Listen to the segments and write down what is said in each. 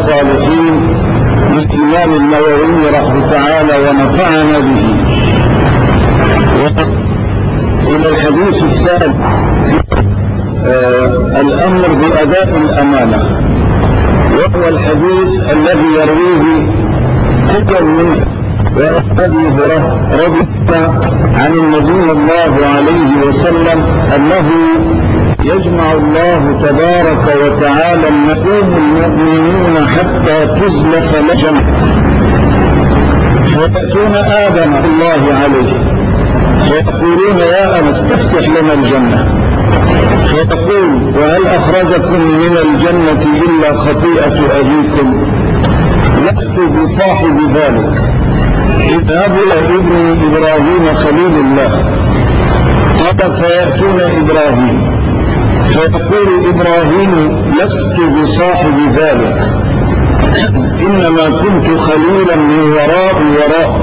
الصالحين للإمام النووي رحمه تعالى ونفعنا به. إلى الحديث الثالث الأمر بأداء الأمانة، وهو الحديث الذي يرويه كل من أبي هريرة رضي الله عن النبي الله عليه وسلم أنه يجمع الله تبارك وتعالى يقوم المؤمنون حتى تزلف لجم فيأتون آدم الله عليه فيقولون يا أبا استفتح لنا الجنة، فيقول وهل أخرجكم من الجنة إلا خطيئة أبيكم؟ لست بصاحب ذلك، اذهبوا إلى ابن إبراهيم خليل الله. قال فيأتون إبراهيم فيقول إبراهيم لست بصاحب ذلك، إنما كنت خليلا من وراء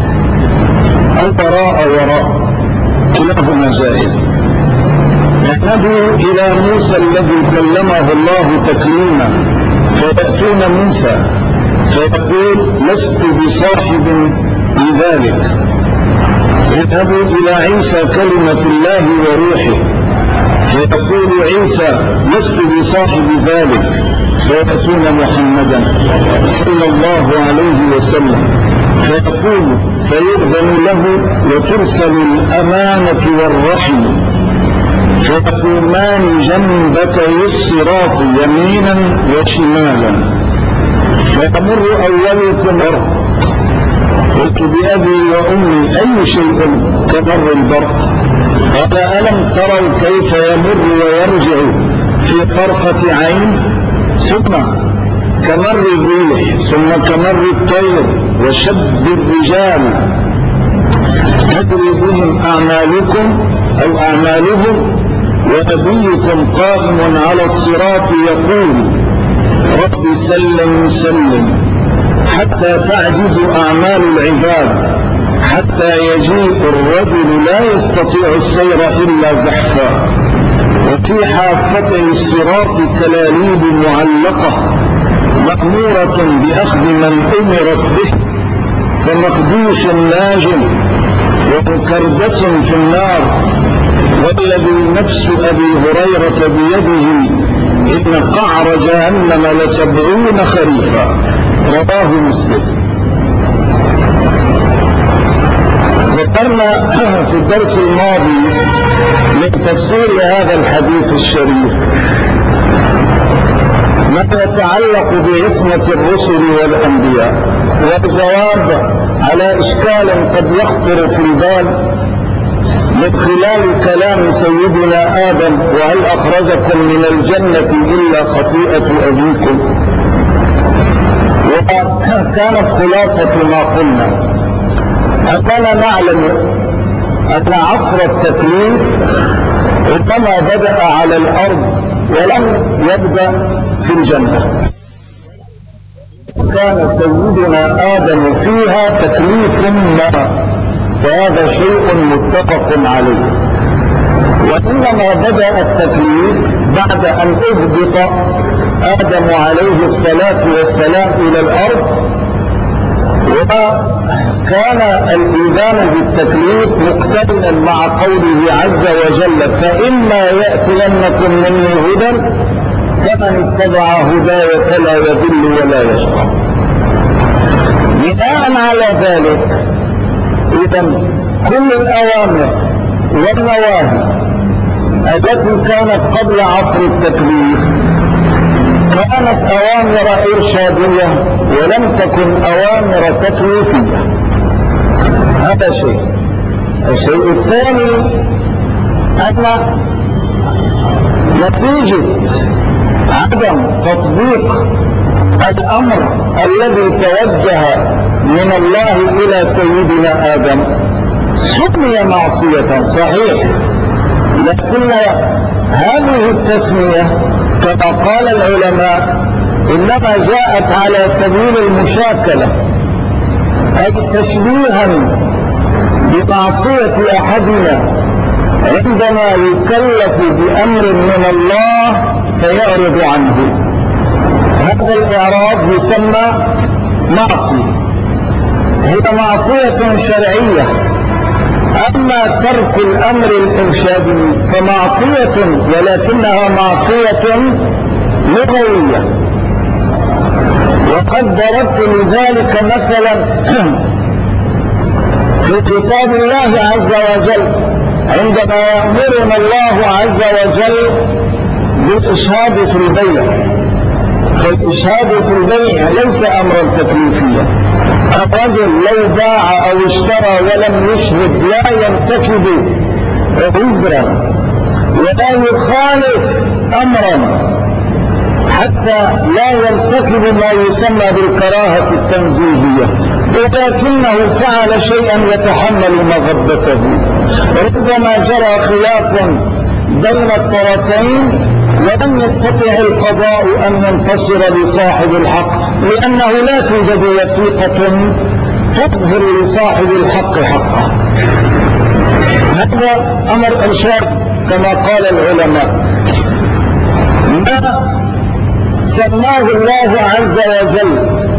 وراء كلاهما جائز. يذهبوا إلى موسى الذي كلمه الله تكليما فيأتون موسى فيقول لست بصاحب لذلك. يذهبوا إلى عيسى كلمة الله وروحه فيقول عيسى لست بصاحب ذلك، فيأتون محمدا صلى الله عليه وسلم فيقول فيؤذن له وترسل الأمانة والرحم فيقومان جنبتي الصراط يمينا وشمالا فيمر أولكم قلت بأبي وأمي أي شيء كمر البرق؟ قال ألم تروا كيف يمر ويرجع في طرفة عين؟ ثم كمر الريح ثم كمر الطير وشد الرجال تدري بهم أعمالكم أو أعمالهم ونبيكم قائم على الصراط يقول رب سلم سلم حتى تعجز أعمال العباد حتى يجيء الرجل لا يستطيع السير إلا زحفا وفي حافتي الصراط كلاليب معلقة مأمورة بأخذ من أمرت به فمخدوش ناج ومكردس في النار والذي نفس أبي هريرة بيده إن قعر جهنم ل70 خريفا رواه مسلم. ذكرنا في الدرس الماضي من تفسير هذا الحديث الشريف ما يتعلق بعصمة الرسل والأنبياء والجواب على إشكال قد يخطر في البال من خلال كلام سيدنا آدم وهل أخرجكم من الجنة إلا خطيئة أبيكم. وكانت خلاصة ما قلنا أننا نعلم أن عصر التكليف ربما بدأ على الأرض ولم يبدأ في الجنة. كان سيدنا آدم فيها تكليف ما وهذا شيء متفق عليه، وإنما بدأ التكليف بعد أن أهبط آدم عليه الصلاة والسلام إلى الأرض، وكان الإيمان بالتكليف مقترنا مع قوله عز وجل فإما يأتينكم مني هدى فمن اتبع هداي فلا يضل ولا يشقى. بناء على ذلك إذن كل الأوامر والنواهي التي كانت قبل عصر التكليف كانت أوامر إرشادية ولم تكن أوامر تكليفية. هذا شيء. الشيء الثاني أن نتيجة عدم تطبيق الأمر الذي توجه من الله إلى سيدنا آدم سمي معصية صحيح، لكن هذه التسمية كما قال العلماء إنما جاءت على سبيل المشاكلة، أي تشبيها بمعصية أحدنا عندما يكلف بأمر من الله فيعرض عنه. هذا هذا الإعراض يسمى معصية، هي معصية شرعية. أما ترك الأمر الإرشادي فمعصية، ولكنها معصية لغوية. وقد ضربت لذلك مثلا في كتاب الله عز وجل عندما يأمرنا الله عز وجل بالإشهاد في البيع. فالإشهاد في البيع ليس أمرا تكليفيا. الرجل لو باع أو اشترى ولم يشهد لا يرتكب وزرا ولا يخالف أمرا حتى لا يرتكب ما يسمى بالكراهة التنزيهية، ولكنه فعل شيئا يتحمل مغبته. ربما جرى خلاف بين الطرفين ولم يستطع القضاء أن ينتصر لصاحب الحق، لأنه لا توجد وثيقة تظهر لصاحب الحق حقه. هذا أمر إرشاد كما قال العلماء. ما سماه الله عز وجل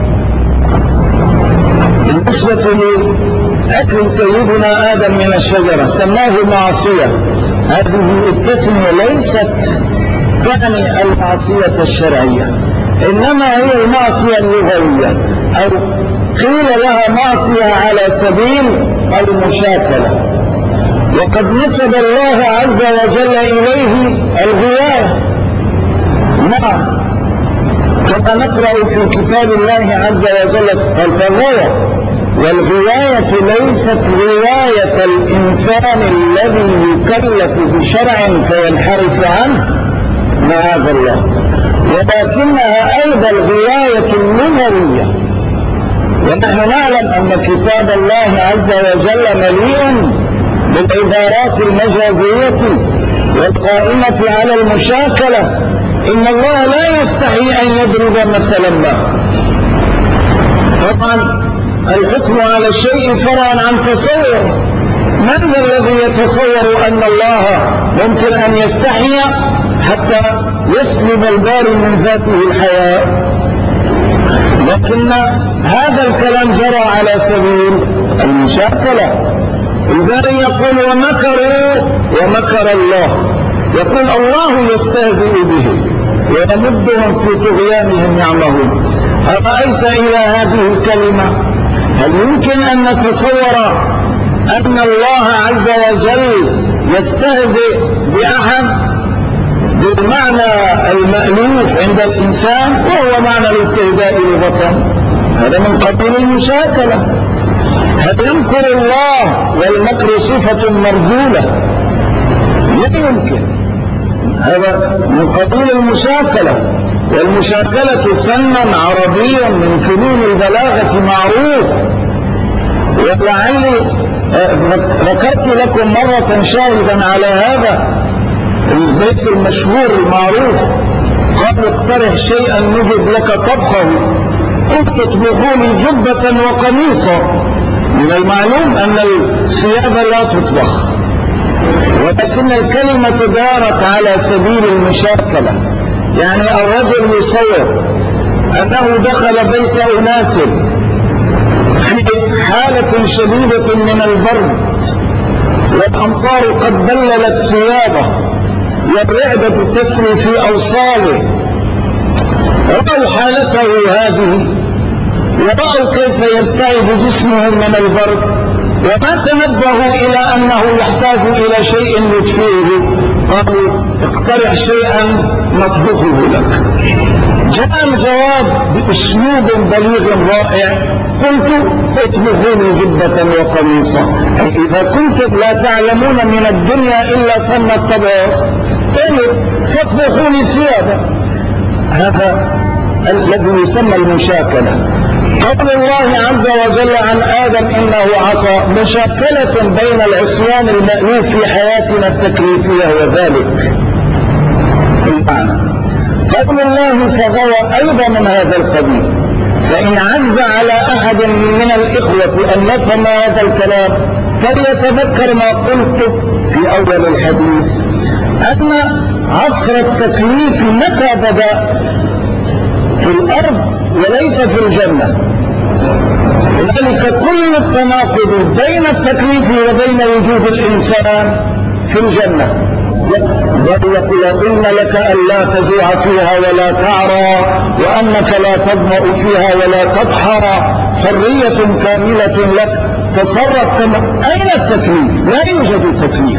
بالنسبة لأكل سيدنا آدم من الشجرة سماه معصية. هذه التسمية ليست تعني المعصية الشرعية، إنما هي المعصية اللغوية، أو قيل لها معصية على سبيل المشاكلة. وقد نسب الله عز وجل إليه الغواية. نعم، كما نقرأ في كتاب الله عز وجل فالغواية، والغواية ليست غواية الإنسان الذي يكلف بشرع فينحرف عنه معاذ الله، ولكنها أيضا الغواية اللغوية. ونحن نعلم أن كتاب الله عز وجل مليء بالعبارات المجازية والقائمة على المشاكلة. إن الله لا يستحي أن يضرب مثلا ما. طبعا الحكم على الشيء فرعا عن تصور. من الذي يتصور أن الله ممكن أن يستحي حتى يسلب الباري من ذاته الحياة؟ لكن هذا الكلام جرى على سبيل المشاكلة. إذا يقول ومكروا ومكر الله، يقول الله يستهزئ به ويمدهم في طغيانهم يعمهون. أرأيت إلى هذه الكلمة هل يمكن أن نتصور أن الله عز وجل يستهزئ بأحد بالمعنى المألوف عند الإنسان، وهو معنى الاستهزاء لغة؟ هذا من قبيل المشاكلة. هل يمكر الله والمكر صفة مرذولة؟ لا يمكن. هذا من قبيل المشاكلة، والمشاكلة فن عربي من فنون البلاغة معروف. ولعلي ذكرت لكم مرة شاهدا على هذا البيت المشهور المعروف: قبل اقترح شيئا نجد لك طبخه، قلت تطبخوني جبة وقميصا. من المعلوم أن الثياب لا تطبخ، ولكن الكلمة دارت على سبيل المشاكلة. يعني الرجل يصور أنه دخل بيت أناس في حالة شديدة من البرد، والأمطار قد بللت ثيابه، والرعدة تسري في أوصاله. رأوا حالته هذه، ورأوا كيف يبتعد جسمه من البرد، وما تنبهوا إلى أنه يحتاج إلى شيء يدفئه. قالوا اقترح شيئا نطبخه لك. جاء الجواب بأسلوب بليغ رائع: قلت اطبخوني جبة وقميصا. إذا كنتم لا تعلمون من الدنيا إلا فن الطبخ فاطبخوني ثيابا. هذا الذي يسمى المشاكلة. قول الله عز وجل عن آدم إنه عصى، مشاكلة بين العصيان المألوف في حياتنا التكليفية وذلك المعنى. قول الله فغوى أيضا من هذا القبيل. فإن عز على أحد من الإخوة أن يفهم هذا الكلام فليتذكر ما قلت في أول الحديث، أن عصر التكليف متى بدأ؟ في الأرض وليس في الجنة. لذلك كل التناقض بين التكليف وبين وجود الإنسان في الجنة. بل يقول إن لك ألا تجوع فيها ولا تعرى وأنك لا تظمأ فيها ولا تضحى، حرية كاملة لك، تصرف كما. أين التكليف؟ لا يوجد تكليف.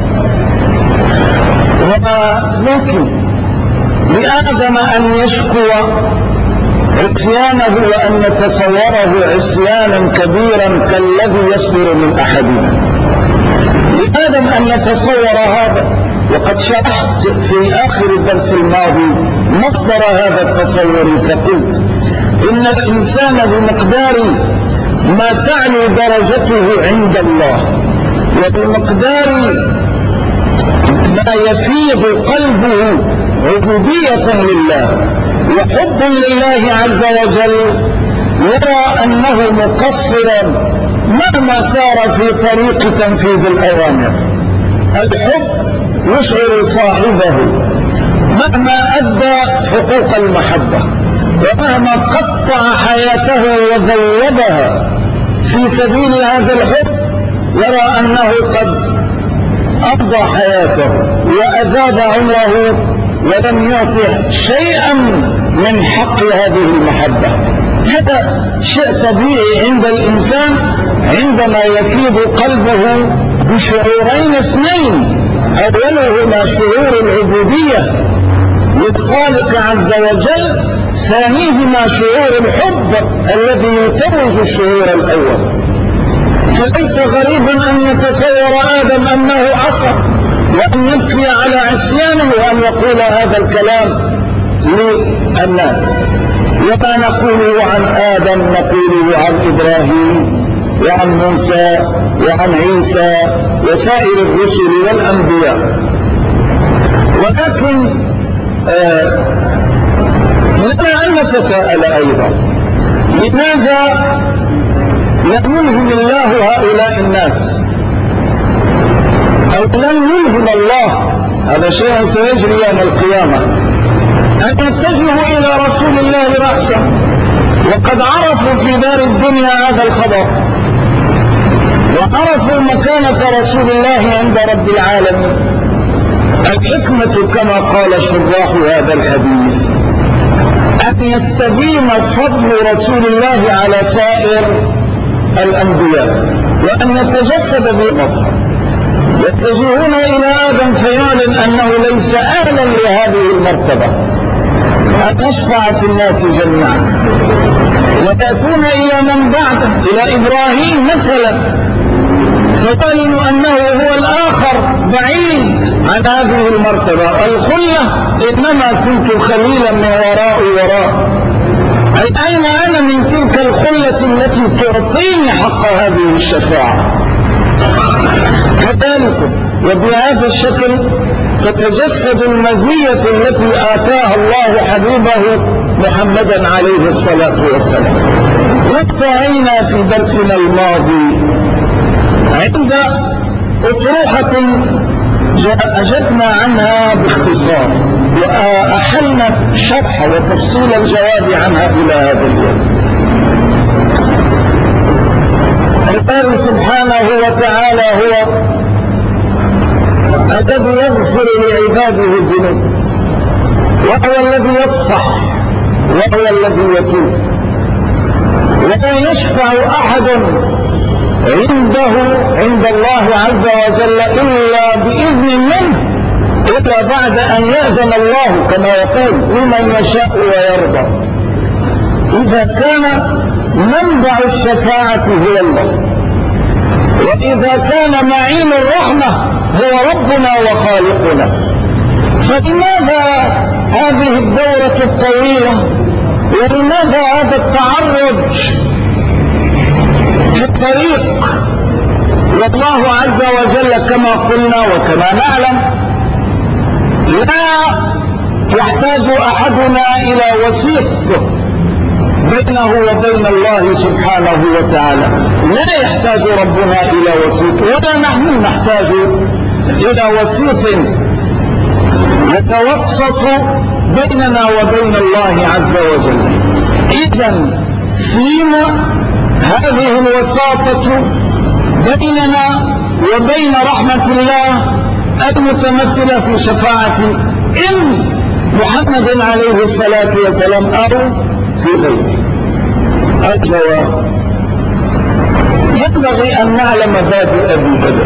وما ممكن لآدم أن يشكو عصيانه وأن نتصوره عصيانا كبيرا كالذي يصدر من أحدنا. لآدم أن نتصور هذا، وقد شرحت في آخر الدرس الماضي مصدر هذا التصور، فقلت إن الإنسان بمقدار ما تعلو درجته عند الله وبمقدار ما يفيض قلبه عبودية لله وحب لله عز وجل، يرى أنه مقصرا مهما سار في طريق تنفيذ الأوامر. الحب يشعر صاحبه مهما أدى حقوق المحبة ومهما قطع حياته وذوبها في سبيل هذا الحب، يرى أنه قد أقضى حياته وأذاب عمره ولم يعطه شيئا من حق هذه المحبة. هذا شيء طبيعي عند الإنسان عندما يفيض قلبه بشعورين اثنين، أولهما شعور العبودية للخالق عز وجل، ثانيهما شعور الحب الذي يتوج الشعور الأول. فليس غريبا أن يتصور آدم أنه عصى وأن يبكي على عصيانه وأن يقول هذا الكلام للناس. وما نقوله عن آدم نقوله عن إبراهيم وعن موسى وعن عيسى وسائر الرسل والأنبياء. ولكن لنا أن نتساءل أيضا، لماذا لم يلهم الله هؤلاء الناس أو لم يلهم الله، هذا شيء سيجري يوم القيامة، أن يتجهوا إلى رسول الله رأسا، وقد عرفوا في دار الدنيا هذا الخبر وعرفوا مكانة رسول الله عند رب العالمين. الحكمة كما قال شراح هذا الحديث أن يستبين فضل رسول الله على سائر الأنبياء وأن يتجسد بمظهر. يتجهون إلى آدم فيعلن أنه ليس أهلا لهذه المرتبة أن يشفع في الناس جميعا، وتأتون إلى من بعده إلى إبراهيم مثلا فقالوا أنه هو الآخر بعيد عن هذه المرتبة. الخلة إنما كنت خليلا من وراء أي أين أنا من تلك الخلة التي تعطيني حق هذه الشفاعة. كذلك وبهذا الشكل تتجسد المزية التي آتاها الله حبيبه محمدا عليه الصلاة والسلام. وانتهينا في درسنا الماضي عند أطروحة أجبنا عنها باختصار وأحلنا شرح وتفصيل الجواب عنها إلى هذا اليوم. الله سبحانه وتعالى هو الذي يغفر لعباده الذنوب، وهو الذي يصفح، وهو الذي يتوب، ولا يشفع أحد عند الله عز وجل إلا بإذن منه، إلا بعد أن يأذن الله كما يقول لمن يشاء ويرضى. إذا كان منبع الشفاعة هو الله، وإذا كان معين الرحمة هو ربنا وخالقنا، فلماذا هذه الدورة الطويلة ولماذا هذا التعرج في الطريق؟ والله عز وجل كما قلنا وكما نعلم لا يحتاج أحدنا إلى وسيط بينه وبين الله سبحانه وتعالى، لا يحتاج ربنا إلى وسيط ولا نحن نحتاج إلى وسيط يتوسط بيننا وبين الله عز وجل. إذن فينا هذه الوساطة بيننا وبين رحمة الله المتمثلة في شفاعة محمد عليه الصلاة والسلام أو في غيره. الجواب: ينبغي أن نعلم بادئ بدء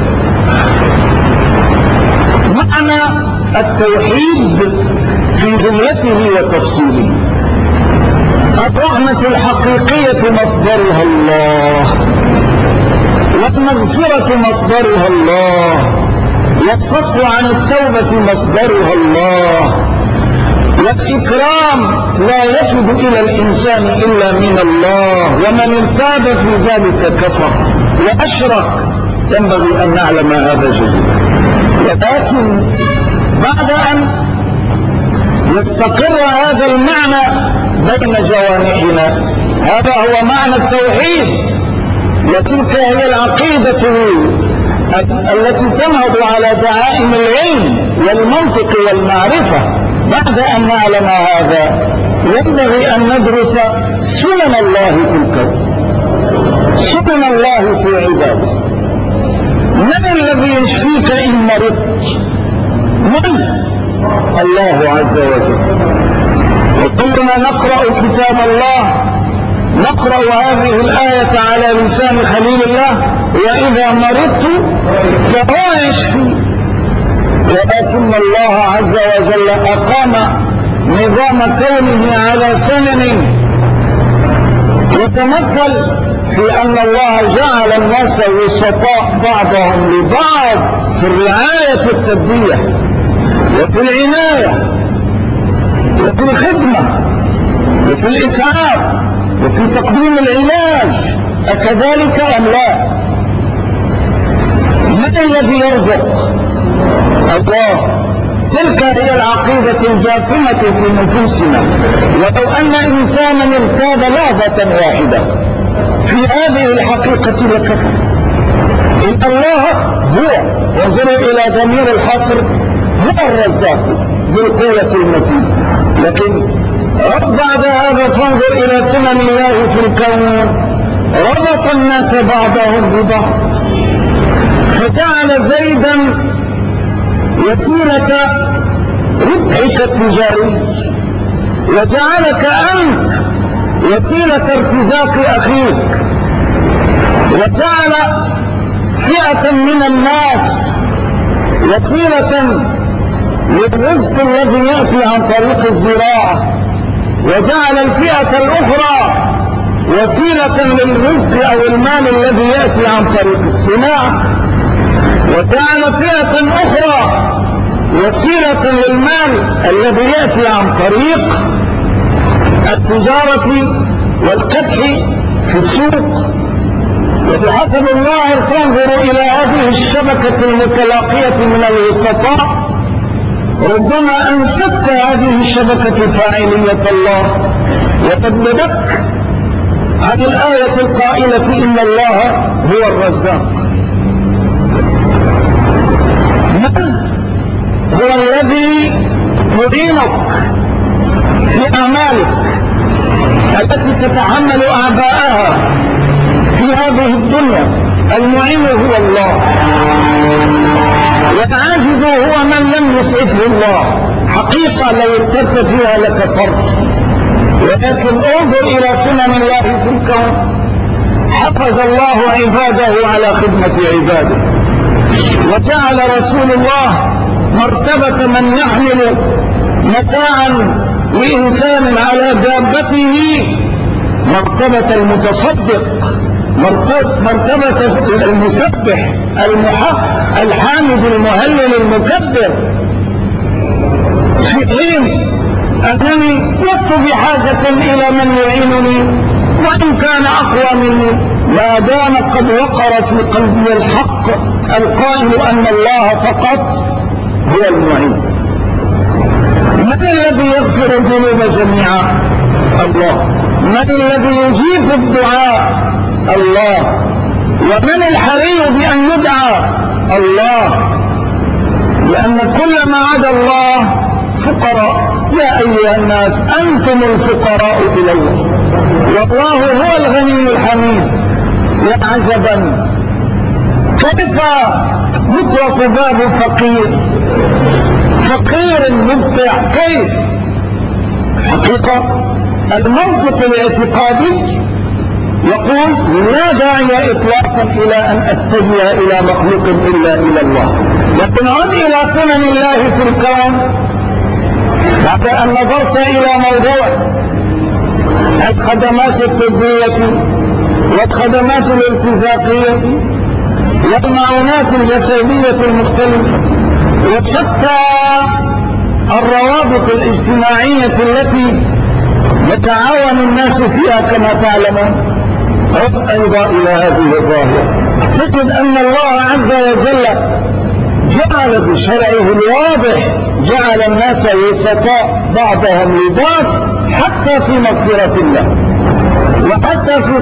معنى التوحيد في جملته وتفصيله. الرحمة الحقيقية مصدرها الله، والمغفرة مصدرها الله، والصفح عن التوبة مصدرها الله، والإكرام لا يفد إلى الإنسان إلا من الله، ومن ارتاب في ذلك كفر وأشرك. ينبغي أن نعلم هذا جيدا. ولكن بعد أن يستقر هذا المعنى بين جوانحنا، هذا هو معنى التوحيد، وتلك هي العقيدة التي تنهض على دعائم العلم والمنطق والمعرفة. بعد أن نعلم هذا ينبغي أن ندرس سنن الله في الكون، سنن الله في عباده. من الذي يشفيك إن مرضت؟ من؟ الله عز وجل. وكلنا نقرأ كتاب الله، نقرأ هذه الآية على لسان خليل الله: وإذا مرضت فهو يشفي. ولكن الله عز وجل أقام نظام كونه على سنن يتمثل في أن الله جعل الناس وسطاء بعضهم لبعض في الرعاية الطبية وفي العناية وفي الخدمة وفي الإسعاف وفي تقديم العلاج. أكذلك أم لا؟ من الذي يرزق؟ الله. تلك هي العقيدة الجاثمة في نفوسنا. ولو أن إنسانا ارتاب لحظة واحدة في هذه الحقيقة لكفر. إن الله هو، وانظروا إلى ضمير الحصر، هو الرزاق ذو القوة المتين. لكن بعد هذا فانظر إلى سنن الله في الكون، ربط الناس بعضهم ببعض، فجعل زيدا وسيلة ربحك التجاري، وجعلك أنت وسيلة ارتزاق أخيك، وجعل فئة من الناس وسيلة للرزق الذي يأتي عن طريق الزراعة، وجعل الفئة الأخرى وسيلة للرزق أو المال الذي يأتي عن طريق الصناعة، وجعل فئة أخرى وسيلة للمال الذي يأتي عن طريق التجارة والكدح في السوق. وبحسب الله تنظر إلى هذه الشبكة المتلاقية من الوسطاء، ربما أنسبت هذه الشبكة فاعلية الله وتبلغك عن الآية القائلة إن الله هو الرزاق. من هو الذي يعينك في أعمالك التي تتحمل أعباءها في هذه الدنيا؟ المعين هو الله، والعاجز هو من لم يسعفه الله. حقيقة لو ارتدت فيها لكفرت، ولكن انظر إلى سنن الله في الكون. حفظ الله عباده على خدمة عباده، وجعل رسول الله مرتبة من يحمل متاعا لإنسان على دابته مرتبة المتصدق، مرتبة المسبح الحامد المهلل المكبر، في حين أنني لست بحاجة إلى من يعينني، وإن كان أقوى مني، ما دام قد وقر في قلبي الحق القائل أن الله فقط هو المعين. من الذي يغفر الذنوب جميعا؟ الله. من الذي يجيب الدعاء؟ الله. ومن الحري بأن يدعى؟ الله. لأن كل ما عدا الله فقراء، يا أيها الناس أنتم الفقراء إلى الله والله هو الغني الحميد. يا عجبا كيف يترك باب فقير مبدع؟ كيف؟ حقيقة المنطق الاعتقادي يقول لا داعي إطلاقا إلى أن أتجه إلى مخلوق إلا إلى الله، لكن عد إلى سنن الله في الكون بعد أن نظرت إلى موضوع الخدمات الطبية والخدمات الارتزاقية والمعونات الجسدية المختلفة وشتى الروابط الاجتماعية التي يتعاون الناس فيها كما تعلمون. عد أيضا إلى هذه الظاهرة تجد أن الله عز وجل جعل بشرعه الواضح جعل الناس وسطاء بعضهم لبعض حتى في مغفرة الله وحتى في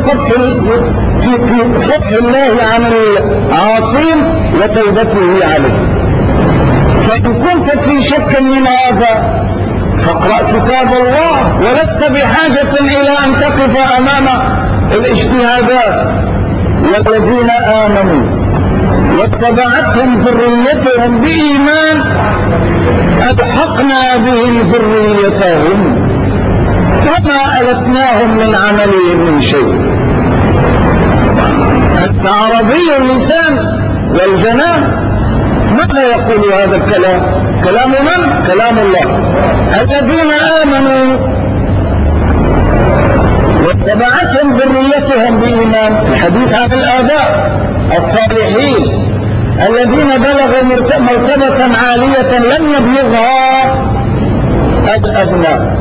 صفح الله عن العاصين وتوبته عليه. فإن كنت في شك من هذا فاقرأ كتاب الله ولست بحاجة إلى أن تقف أمام الاجتهادات. والذين آمنوا واتبعتهم ذريتهم بإيمان ألحقنا بهم ذريتهم وما ألتناهم من عملهم من شيء. أنت عربي اللسان والجنان. ماذا يقول هذا الكلام؟ كلام من؟ كلام الله. الذين آمنوا واتبعتهم ذريتهم بإيمان. الحديث عن الآباء الصالحين الذين بلغوا مرتبة عالية لم يبلغها الأبناء.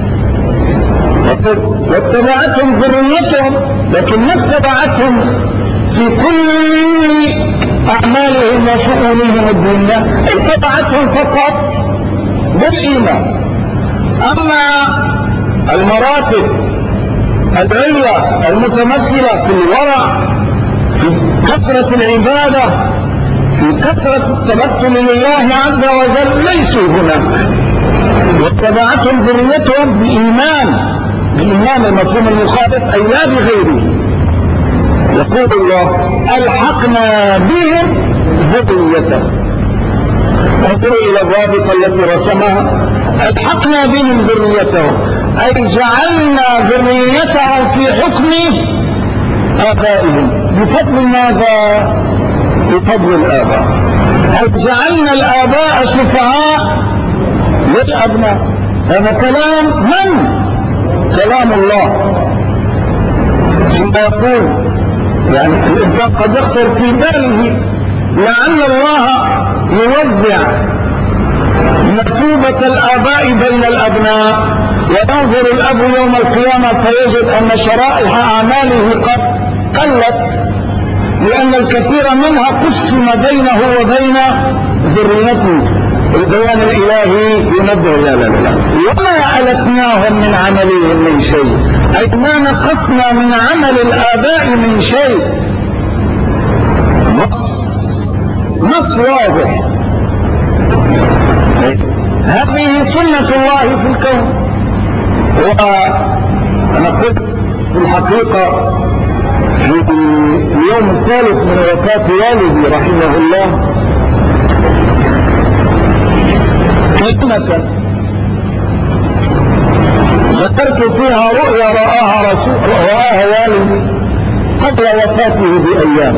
واتبعتهم ذريتهم لكن ما اتبعتهم في كل أعمالهم وشؤونهم الدنيا، اتبعتهم فقط بالإيمان. أما المراتب العليا المتمثلة في الورع في كثرة العبادة في كثرة التبتل لله عز وجل ليسوا هناك. واتبعتهم ذريتهم بإيمان المفهوم المخالف أي لا بغيره. يقول الله ألحقنا بهم ذريتهم. انظروا إلى الرابطة التي رسمها. ألحقنا بهم ذريتهم أي جعلنا ذريتهم في حكم آبائهم. بفضل ماذا؟ بفضل الآباء. أي جعلنا الآباء شفعاء للأبناء. هذا كلام من؟ كلام الله. ثم يقول يعني الإنسان قد يخطر في باله لعل الله يوزع مثوبة الآباء بين الأبناء وينظر الأب يوم القيامة فيجد أن شرائح أعماله قد قلت لأن الكثير منها قسم بينه وبين ذريته. البيان الإلهي ينبه لا وما ألتناهم من عملهم من شيء أي ما نقصنا من عمل الآباء من شيء. نص واضح. هذه سنة الله في الكون. وأنا قلت في الحقيقة في اليوم الثالث من وفاة والدي رحمه الله كلمة ذكرت فيها رؤيا رآها والدي قبل وفاته بأيام.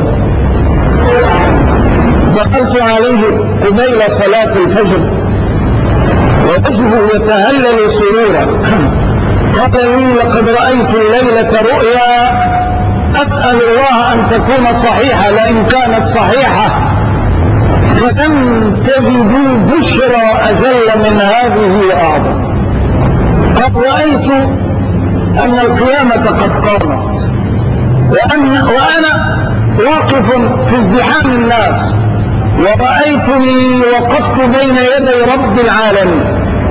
دخلت عليه قبيل صلاة الفجر ووجهه يتهلل سرورا. قال لي لقد رأيت الليلة رؤيا أسأل الله أن تكون صحيحة، لئن كانت صحيحة فلن تجدوا بشرى أجل من هذه وأعظم. قد رأيت أن القيامة قد قامت وأنا واقف في ازدحام الناس ورأيتني وقفت بين يدي رب العالمين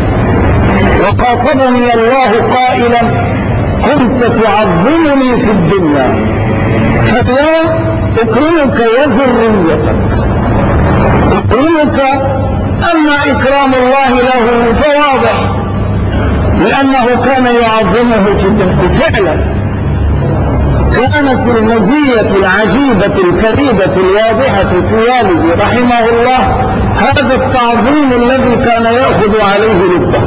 وخاطبني الله قائلا كنت تعظمني في الدنيا فاليوم أكرمك وذريتك أكرمك. أما إكرام الله له فواضح لأنه كان يعظمه فعلا. كانت المزية العجيبة الفريدة الواضحة في والده رحمه الله هذا التعظيم الذي كان يأخذ عليه لبه،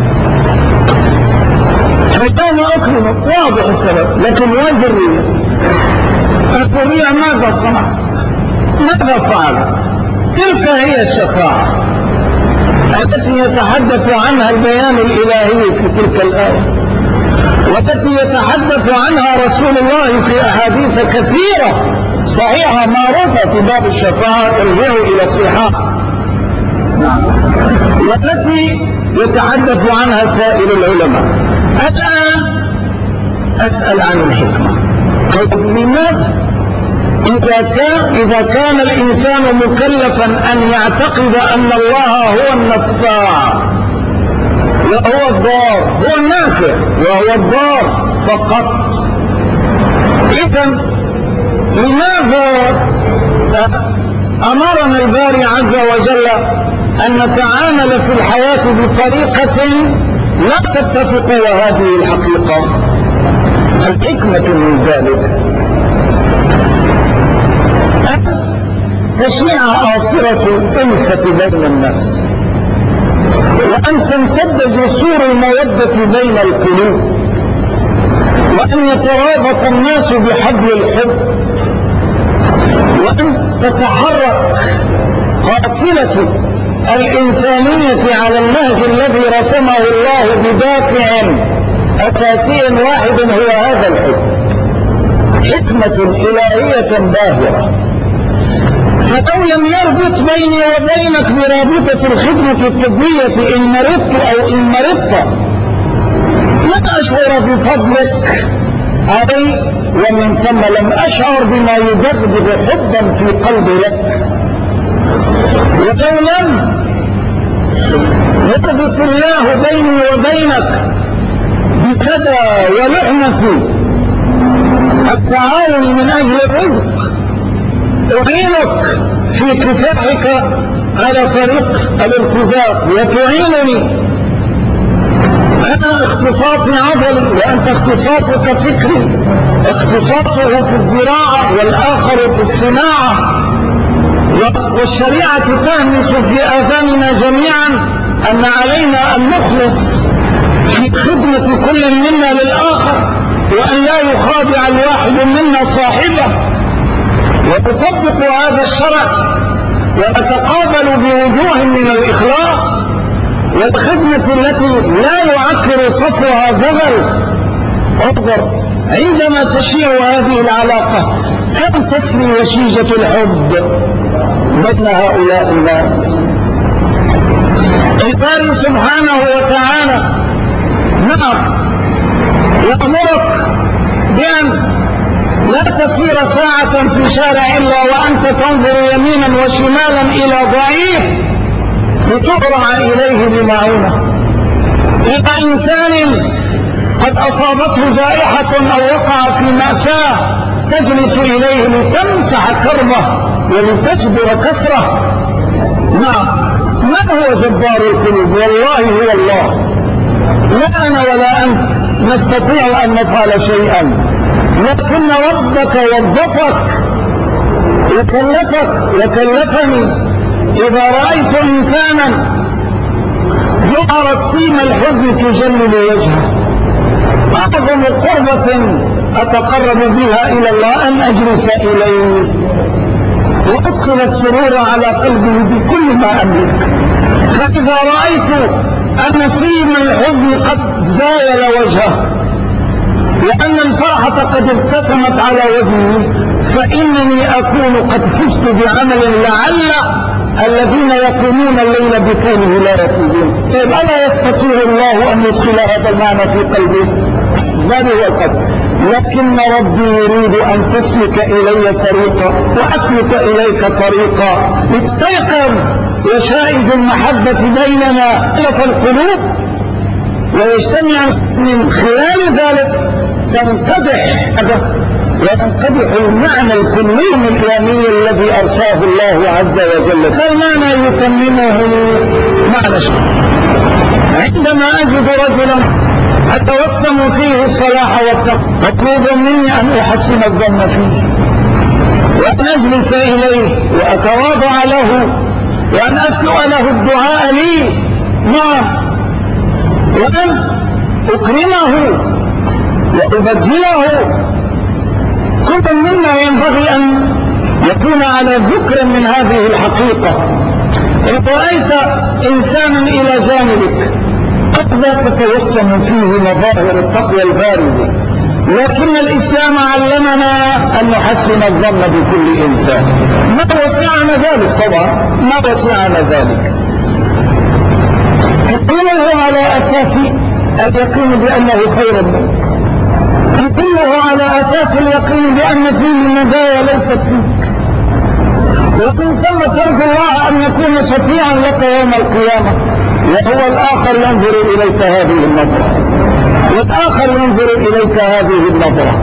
فكان أكرمه واضح السبب. لكن والذرية الذرية ماذا صنعت؟ ماذا فعلت؟ تلك هي الشفاعة التي يتحدث عنها البيان الإلهي في تلك الآية، والتي يتحدث عنها رسول الله في أحاديث كثيرة صحيحة معروفة في باب الشفاعة، ارجعوا إلى الصحاح، والتي يتحدث عنها سائر العلماء. الآن أسأل عن الحكمة. لماذا إذا كان الإنسان مكلفا أن يعتقد أن الله هو النفاع وهو الضار، هو النافع وهو الضار فقط، إذن لماذا أمرنا الباري عز وجل أن نتعامل في الحياة بطريقة لا تتفق وهذه الحقيقة؟ الحكمة من ذلك تشيع آصرة الألفة بين الناس، وأن تمتد جسور المودة بين القلوب، وأن يترابط الناس بحبل الحب، وأن تتحرك قافلة الإنسانية على النهج الذي رسمه الله بدافع أساسي واحد هو هذا الحب. حكمة إلهية باهرة. فلو لم يربط بيني وبينك برابطة الخدمة الطبية إن مرضت أو إن مرضت لن أشعر بفضلك علي، ومن ثم لم أشعر بما يدغدغ حبا في قلبي لك. ولو لم يربط الله بيني وبينك بسدى ولحمة التعاون من أجل الرزق أعينك في كفاحك على طريق الالتزام وتعينني. أنا اختصاصي عضلي وأنت اختصاصك فكري، اختصاصه في الزراعة والآخر في الصناعة، والشريعة تهمس في آذاننا جميعا أن علينا أن نخلص في خدمة كل منا للآخر، وأن لا يخادع الواحد منا صاحبه، ونطبق هذا الشرع ونتقابل بوجوه من الإخلاص والخدمة التي لا يعكر صفوها ذغل. انظر عندما تشيع هذه العلاقة كم تسري وشيجة الحب بين هؤلاء الناس. الباري سبحانه وتعالى يأمرك بأن لا تسير ساعة في شارع إلا وأنت تنظر يمينا وشمالا إلى ضعيف لتبرع إليه بمعونة، إلى إنسان قد أصابته جائحة أو وقع في مأساة تجلس إليه لتمسح كربه ولتجبر كسره. من هو جبار القلوب؟ والله هو الله. لا أنا ولا أنت نستطيع أن نفعل شيئا، لكن ربك وظفك وكلفني. إذا رأيت إنسانا ظهرت سيم الحزن تجلل وجهه، أعظم قربة أتقرب بها إلى الله أن أجلس إليه وأدخل السرور على قلبه بكل ما أملك. فإذا رأيت أن سيم الحزن قد زايل وجهه وأن الفرحة قد ابتسمت على وجهه فإنني أكون قد فزت بعمل لعل الذين يقومون الليل بطوله لا يفوزون. طيب ألا يستطيع الله أن يدخل هذا المعنى في قلبه؟ ذلك هو القدر. لكن ربي يريد أن تسلك إلي طريقا وأسلك إليك طريقا استيقظ وشائد المحبة بيننا ألف القلوب، ويجتمع من خلال ذلك تنقدح وينقدح المعنى الكلي الإسلامي الذي أرساه الله عز وجل. فالمعنى يتممه معنى عندما أجد رجلا أتوسم فيه الصلاح والتقوى، مطلوب مني أن أحسن الظن فيه وأن أجلس إليه وأتواضع له وأن أسلؤ له الدعاء لي، نعم، وأن أكرمه وأبجله. كل منا ينبغي أن يكون على ذكر من هذه الحقيقة. إن رأيت إنسانا إلى جانبك قد لا تتوسم فيه مظاهر التقوى البارزة، لكن الإسلام علمنا أن نحسن الظن بكل إنسان. ما وسعنا ذلك طبعا، ما وسعنا ذلك. يقوله على أساس اليقين بأنه خير منك، يقوله على أساس اليقين بأن فيه مزايا ليست فيك، ومن ثم ترجو الله أن يكون شفيعا لك يوم القيامة، وهو الآخر ينظر إليك هذه النظرة، والآخر ينظر إليك هذه النظرة.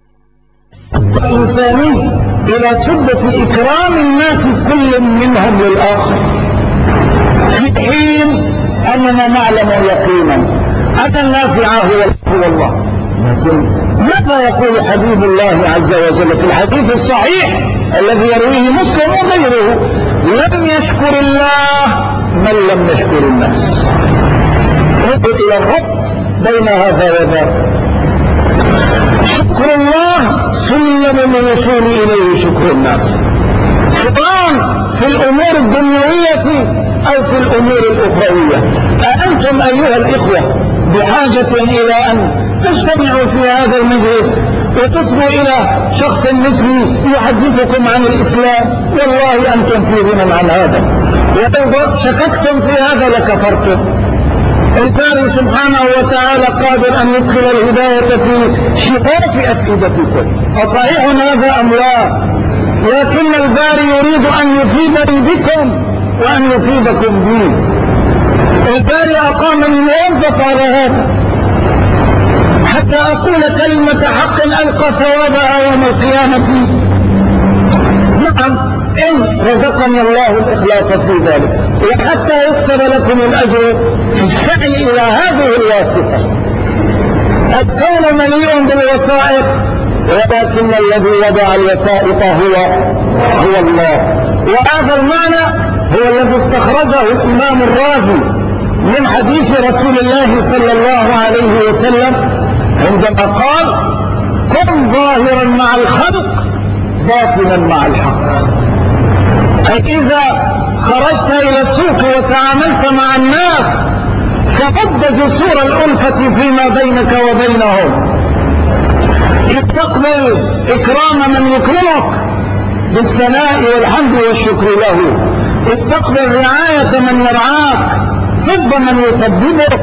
الإنساني إلى سدة إكرام الناس كل منهم للآخر، في حين أننا نعلم يقينا أن النافع هو الله. لكن ماذا يقول حبيب الله عز وجل في الحديث الصحيح الذي يرويه مسلم وغيره؟ لم يشكر الله من لم يشكر الناس. رد إلى الرب بين هذا وذاك. شكر الله سلم الوصول إليه شكر الناس، سواء في الأمور الدنيوية أو في الأمور الأخروية. أأنتم أيها الإخوة بحاجة إلى أن تجتمعوا في هذا المجلس وتصلوا إلى شخص مثلي يحدثكم عن الإسلام؟ والله أنتم في غنى عن هذا، ولو شككتم في هذا لكفرتم. الباري سبحانه وتعالى قادر أن يدخل الهداية في شفاف أفئدتكم، أصحيح هذا أم لا؟ لكن الباري يريد أن يفيدني بكم وأن يفيدكم بي. الباري أقامني موظف على هذا حتى أقول كلمة حق ألقى ثوابها يوم القيامة. نعم، إن رزقني الله الإخلاص في ذلك، وحتى يكتب لكم الأجر في السعي إلى هذه الواسطة. الكون مليء بالوسائط، ولكن الذي وضع الوسائط هو الله. وهذا المعنى هو الذي استخرجه الإمام الرازي من حديث رسول الله صلى الله عليه وسلم عندما قال: كن ظاهرا مع الخلق باطنا مع الحق. أي إذا خرجت إلى السوق وتعاملت مع الناس فقد جسور الألفة فيما بينك وبينهم. استقبل إكرام من يكرمك بالثناء والحمد والشكر له، استقبل رعاية من يرعاك، طب من يطببك.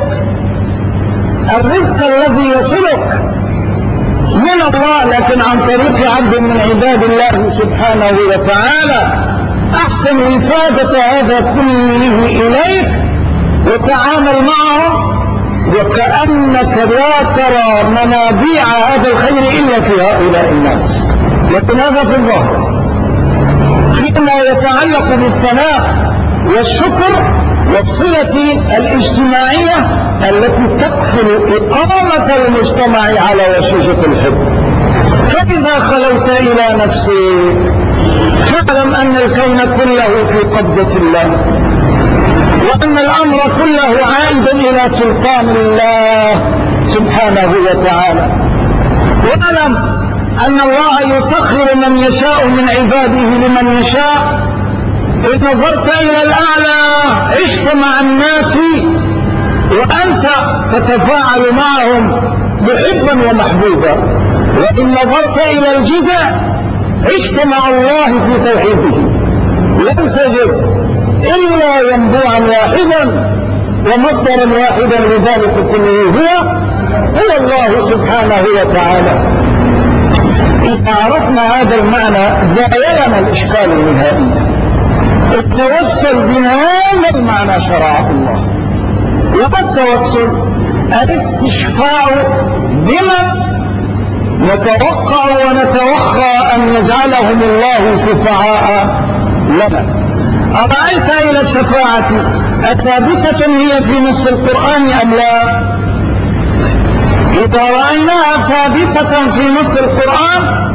الرزق الذي يصلك من الله لكن عن طريق عبد من عباد الله سبحانه وتعالى. أحسن إفادة هذا كله إليك وتعامل معه وكأنك لا ترى منابيع هذا الخير إلا في هؤلاء الناس. لكن هذا في الظاهر. فيما يتعلق بالثناء والشكر والصلة الاجتماعية التي تكفل إقامة المجتمع على وشيشة الحب. فإذا خلوت إلى نفسك فاعلم أن الكون كله في قبضة الله، وأن الأمر كله عائد إلى سلطان الله سبحانه وتعالى. واعلم أن الله يسخر من يشاء من عباده لمن يشاء. إذ نظرت إلى الأعلى عشت مع الناس وأنت تتفاعل معهم محبا ومحبوبا، وإن نظرت إلى الجزء عشت مع الله في توحيده. لم تجد إلا ينبوعا واحدا ومصدرا واحدا لذلك كله هو الله سبحانه وتعالى. إذا عرفنا هذا المعنى زالنا الإشكال النهائي. التوسل بهذا المعنى شرعه الله. والتوسل الاستشفاع بمن نتوقع ونتوخى أن يجعلهم الله شفعاء لنا. أرأيت إلى الشفاعة أثابتة هي في نص القرآن أم لا؟ إذا رأيناها ثابتة في نص القرآن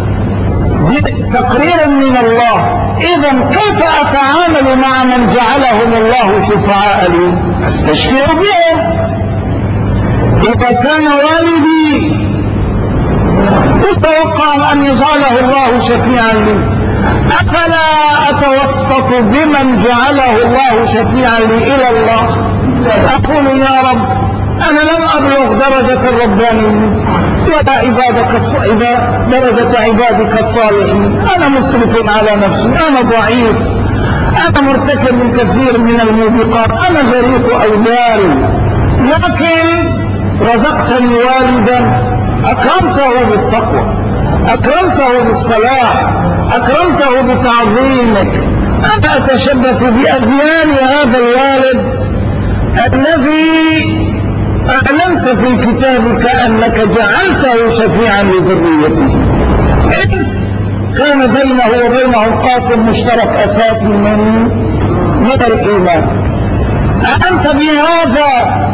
تقريرا من الله، إذن كيف أتعامل مع من جعلهم الله شفعاء لي؟ أستشفع بهم. إذا كان والدي أتوقع أن يجعله الله شفيعا لي، أفلا أتوسط بمن جعله الله شفيعا لي إلى الله؟ أقول يا رب أنا لم أبلغ درجة الربانيين ولا درجة عبادك الصالحين، أنا مسرف على نفسي، أنا ضعيف، أنا مرتكب كثير من الموبقات، أنا غريق أوزاري، لكن رزقتني والدا أكرمته بالتقوى، أكرمته بالصلاح، أكرمته بتعظيمك. أنا أتشبث بأديان هذا الوالد الذي أعلنت في كتابك أنك جعلته شفيعا لذريته، كان بينه وبينه قاسم مشترك أساسي من الإيمان. أأنت بهذا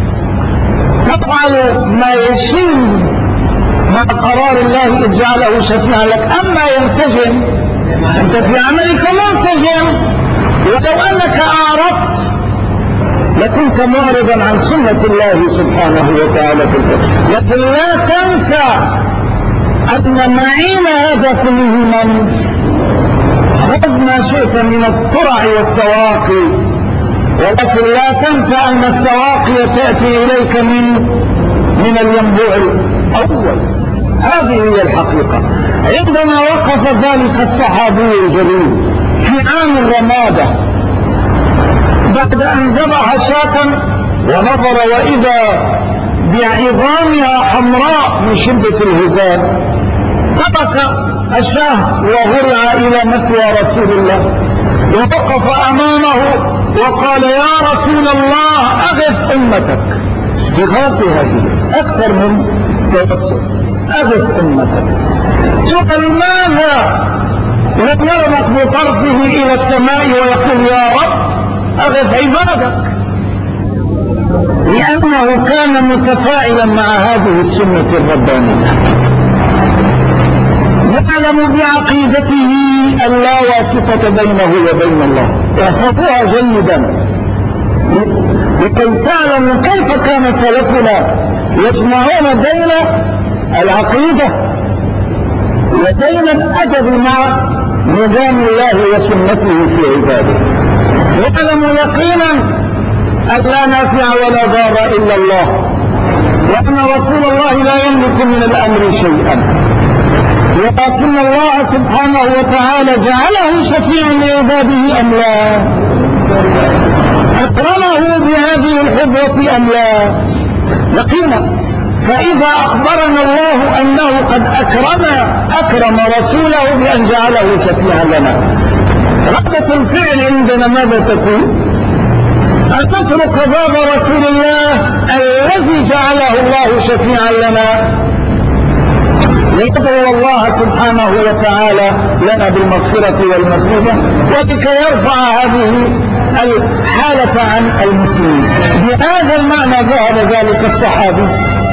تفعل ما يشير مع قرار الله إذ جعله شفيعا لك؟ أما ينسجم أنت في عملك منسجم، ولو أنك أعرضت لكنت معرضا عن سنة الله سبحانه وتعالى في الفقه. لكن لا تنسى أن معين هذا كله من خذ ما شئت من الطرع والسواقي، ولكن لا تنسى أن السواقي تأتي إليك من الينبوع الأول. هذه هي الحقيقة. عندما وقف ذلك الصحابي الجليل في عام الرمادة بعد أن ذبح شاة ونظر وإذا بعظامها حمراء من شدة الهزال، ترك الشاه وهرع إلى مثوى رسول الله ووقف أمامه وقال يا رسول الله أغث أمتك. استغاثة هذه أكثر من توسل. أغث أمتك. ثم ماذا لم يرمق بطرفه إلى السماء ويقول يا رب أغث عبادك؟ لأنه كان متفاعلا مع هذه السنة الربانية، يعلم بعقيدته أن لا واسطة بينه وبين الله. احفظوها جيدا لكي تعلموا كيف كان سلفنا يجمعون بين العقيدة وبين الأدب مع نظام الله وسنته في عباده. يعلم يقينا أن لا نافع ولا ضار إلا الله، وأن رسول الله لا يملك من الأمر شيئا، ولكن الله سبحانه وتعالى جعله شفيعا لعباده أم لا؟ أكرمه بهذه الحظوة أم لا؟ يقينا. فإذا أخبرنا الله أنه قد أكرم رسوله بأن جعله شفيعا لنا، ردة الفعل عندنا ماذا تكون؟ أن تترك باب رسول الله الذي جعله الله شفيعا لنا ليدعو الله سبحانه وتعالى لنا بالمغفرة والمثوبة، وبك يرفع هذه الحالة عن المسلمين. بهذا المعنى ذهب ذلك الصحابي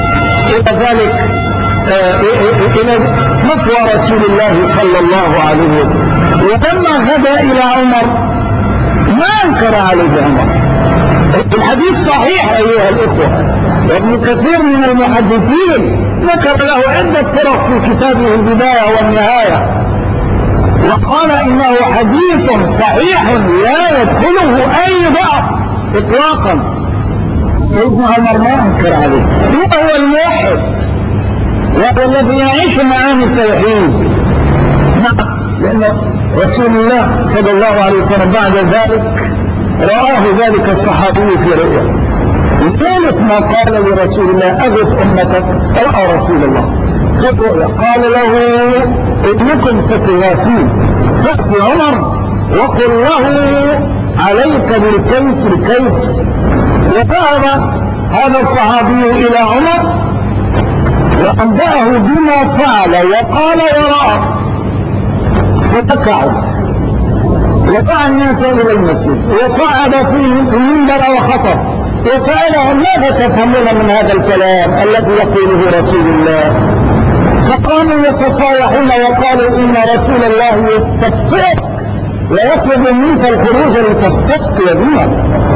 إلى مثوى رسول الله صلى الله عليه وسلم، ولما غدا إلى عمر ما أنكر عليه عمر. الحديث صحيح أيها الإخوة، وابن كثير من المحدثين ذكر له عدة طرق في كتابه البداية والنهاية، وقال إنه حديث صحيح لا يدخله أي ضعف إطلاقا. سيدنا عمر ما أنكر عليه، هو الموحد وهو الذي يعيش معاني التوحيد. نعم، لأن رسول الله صلى الله عليه وسلم بعد ذلك رآه ذلك الصحابي في رؤيا، لذلك ما قال لرسول الله أغث أمتك، رأى رسول الله في الرؤيا قال له ابنكم ستغاثين، فأتي عمر وقل له عليك بالكيس الكيس. وذهب هذا الصحابي إلى عمر وأنبأه بما فعل وقال يرى، فبكى عمر ودعا الناس إلى المسجد وصعد فيه المنبر وخطب وسألهم ماذا تفهمون من هذا الكلام الذي يقوله رسول الله؟ فقاموا يتصايحون وقالوا إن رسول الله يستفتيك ويطلب منك الخروج لتستسقي بنا.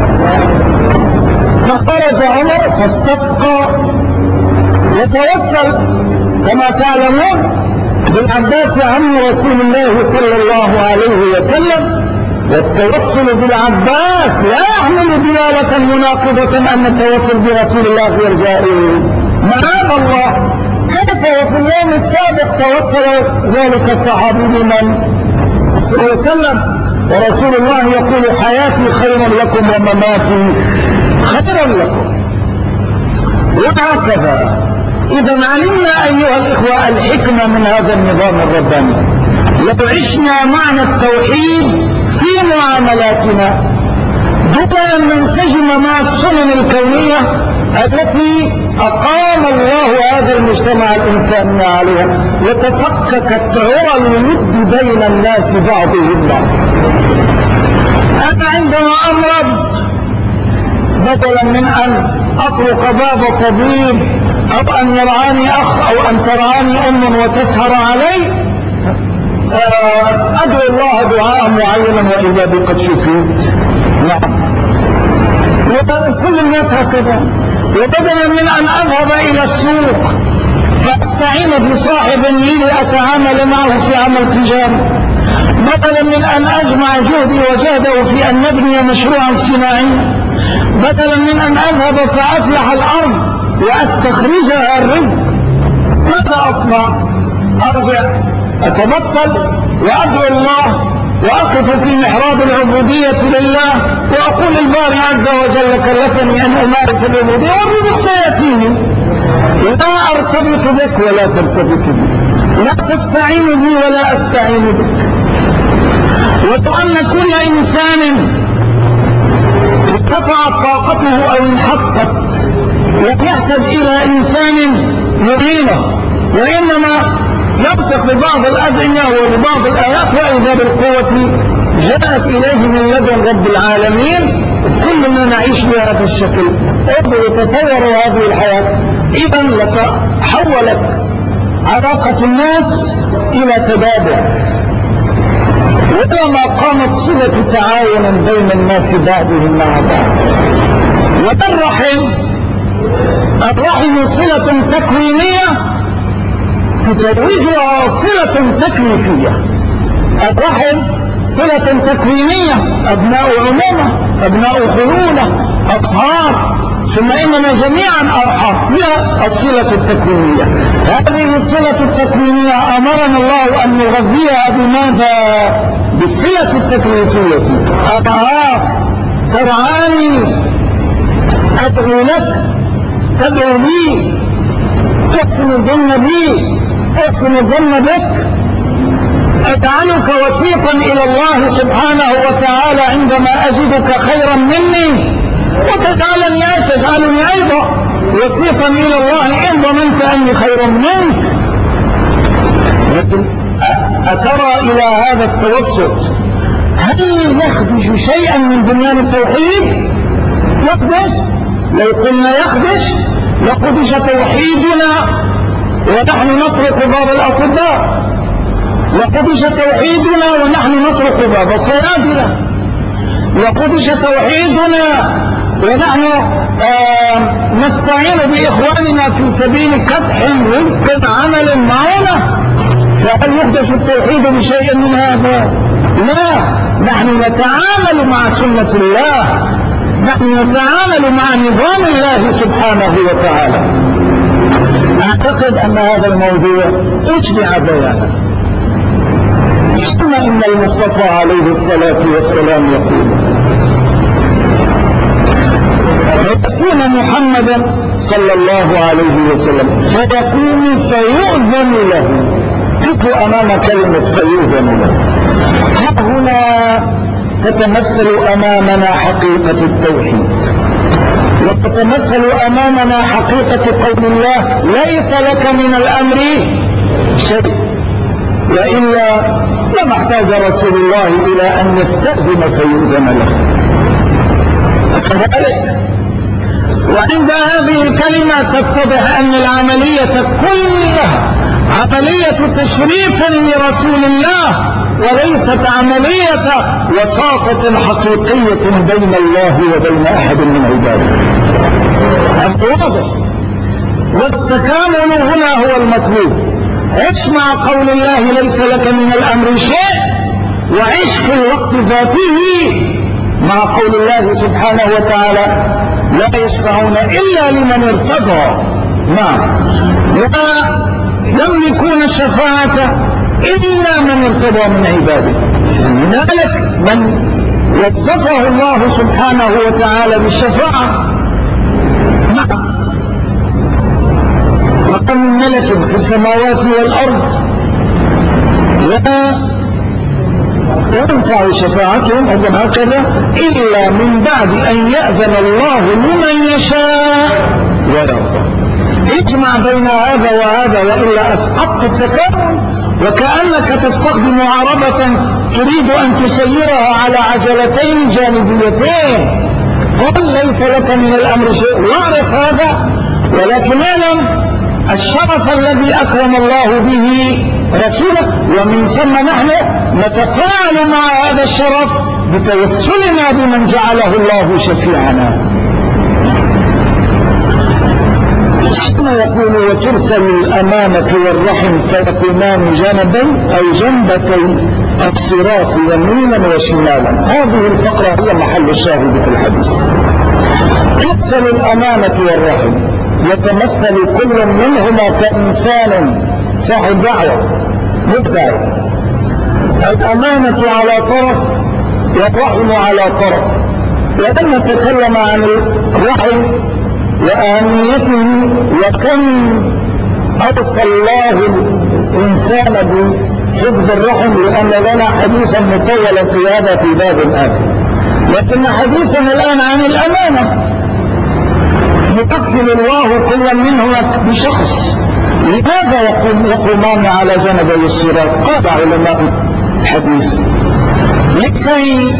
فخرج عمر فاستسقى وتوسل كما تعلمون بالعباس عم رسول الله صلى الله عليه وسلم. والتوسل بالعباس لا يحمل دلالة مناقضة أن التوسل برسول الله غير جائز، معاذ الله. كيف وفي اليوم السابق توسل ذلك الصحابي بمن صلى الله عليه وسلم ورسول الله يقول حياتي خير لكم ومماتي خير لكم. وهكذا إذا علمنا أيها الإخوة الحكمة من هذا النظام الرباني. لو عشنا معنى التوحيد في معاملاتنا دون أن ننسجم مع السنن الكونية التي أقام الله هذا المجتمع الإنساني عليها، وتفككت عرى الود بين الناس بعضهم بعض. أنا عندما أمرض بدلا من أن أطرق باب طبيب أو أن يرعاني أخ أو أن ترعاني أم وتسهر علي، أدعو الله دعاء معينا وإذا بي قد شفيت. نعم، وكل الناس هكذا. وبدلا من أن أذهب إلى السوق فأستعين بصاحب لي لأتعامل معه في عمل تجاري، بدلا من أن أجمع جهدي وجهده في أن نبني مشروعا صناعيا، بدلا من أن أذهب فأفلح الأرض وأستخرجها الرزق، ماذا أصنع؟ أرجع أتبطل وأدعو الله وأقف في محراب العبودية لله وأقول الباري عز وجل كلفني أن أمارس العبودية والرزق سيأتيني. لا أرتبط بك ولا ترتبط بي، لا تستعين بي ولا أستعين بك. وكأن كل إنسان انقطعت طاقته أو انحطت لم يحتاج إلى إنسان يعينه، وإنما يبتق ببعض الأدعية وببعض الآيات وإذا بالقوة جاءت إليه من لدن رب العالمين. كلنا نعيش بهذا الشكل. تصوروا هذه الحياة. إذا لتحولت علاقة الناس إلى تبادل، ولما قامت صلة تعاون بين الناس بعضهم مع بعض. والرحم صلة تكوينية تتوجها صلة تكليفية. الرحم صلة تكوينية، أبناء عمومة، أبناء خلولة، أصهار، ثم إننا جميعا أرحم. هي الصلة التكوينية. هذه الصلة التكوينية أمرنا الله أن نغذيها بماذا؟ بالصلة التكليفية. أضعاف ترعاني، أدعو لك، تدعو لي، تحسن الظن بي، أحسن الظن بك، أجعلك وسيطا إلى الله سبحانه وتعالى عندما أجدك خيرا مني، وتجعلني أيضا وسيطا إلى الله إن ظننت أني خير منك. لكن أترى إلى هذا التوسط هل يخدش شيئا من بنيان التوحيد؟ يخدش؟ لو قلنا يخدش لخدش توحيدنا ونحن نطرق باب الأطباء، وخدش توحيدنا ونحن نطرق باب الصيادلة، وخدش توحيدنا ونحن نستعين بإخواننا في سبيل كدح رزق عمل معنا. فهل يخدش التوحيد بشيء من هذا؟ لا، نحن نتعامل مع سنة الله، نحن نتعامل مع نظام الله سبحانه وتعالى. أعتقد أن هذا الموضوع أشبع بيانا. ثم إن المصطفى عليه الصلاة والسلام يقول: فيكون محمدا صلى الله عليه وسلم فيقول فيؤذن له. قفوا أمام كلمة فيؤذن له. ها هنا تتمثل أمامنا حقيقة التوحيد، وتتمثل أمامنا حقيقة قول الله: ليس لك من الأمر شيء. وإلا لما احتاج رسول الله إلى أن يستأذن فيؤذن له. كذلك وعند هذه الكلمة تتضح أن العملية كلها عملية تشريف لرسول الله، وليست عملية وساطة حقيقية بين الله وبين أحد من عباده. واضح. والتكامل هنا هو المطلوب. عش مع قول الله ليس لك من الأمر شيء، وعش في الوقت ذاته مع قول الله سبحانه وتعالى لا يشفعون إلا لمن ارتضى. نعم. لا يملكون الشفاعة إلا من ارتضى من عباده. هنالك من وصفه الله سبحانه وتعالى بالشفاعة. نعم. وكم من ملك في السماوات والأرض لا تنفع شفاعتهم هكذا إلا من بعد أن يأذن الله لمن يشاء ويرضى. اجمع بين هذا وهذا وإلا أسقطت التكامل، وكأنك تستخدم عربة تريد أن تسيرها على عجلتين جانبيتين. قل ليس لك من الأمر شيء، واعرف هذا، ولكن اعلم الشرف الذي أكرم الله به رسوله، ومن ثم نحن نتفاعل مع هذا الشرف بتوسلنا بمن جعله الله شفيعنا. ثم يقول وترسل الأمانة والرحم فيقومان جانبين أي جنبتي الصراط يمينا وشمالا. هذه الفقرة هي محل الشاهد في الحديث. ترسل الأمانة والرحم، يتمثل كل منهما كإنسان صاحب دعوة مدعي. الأمانة على طرف والرحم على طرف. ولما نتكلم عن الرحم وأهميته وكم أوصى الله الإنسان بحفظ الرحم، لأن لنا حديثا مطولا في هذا في باب آخر، لكن حديثنا الآن عن الأمانة. يكفل الله كل منهما بشخص. لماذا يقومان على جانبي الصراط؟ قال علماء الحديث لكي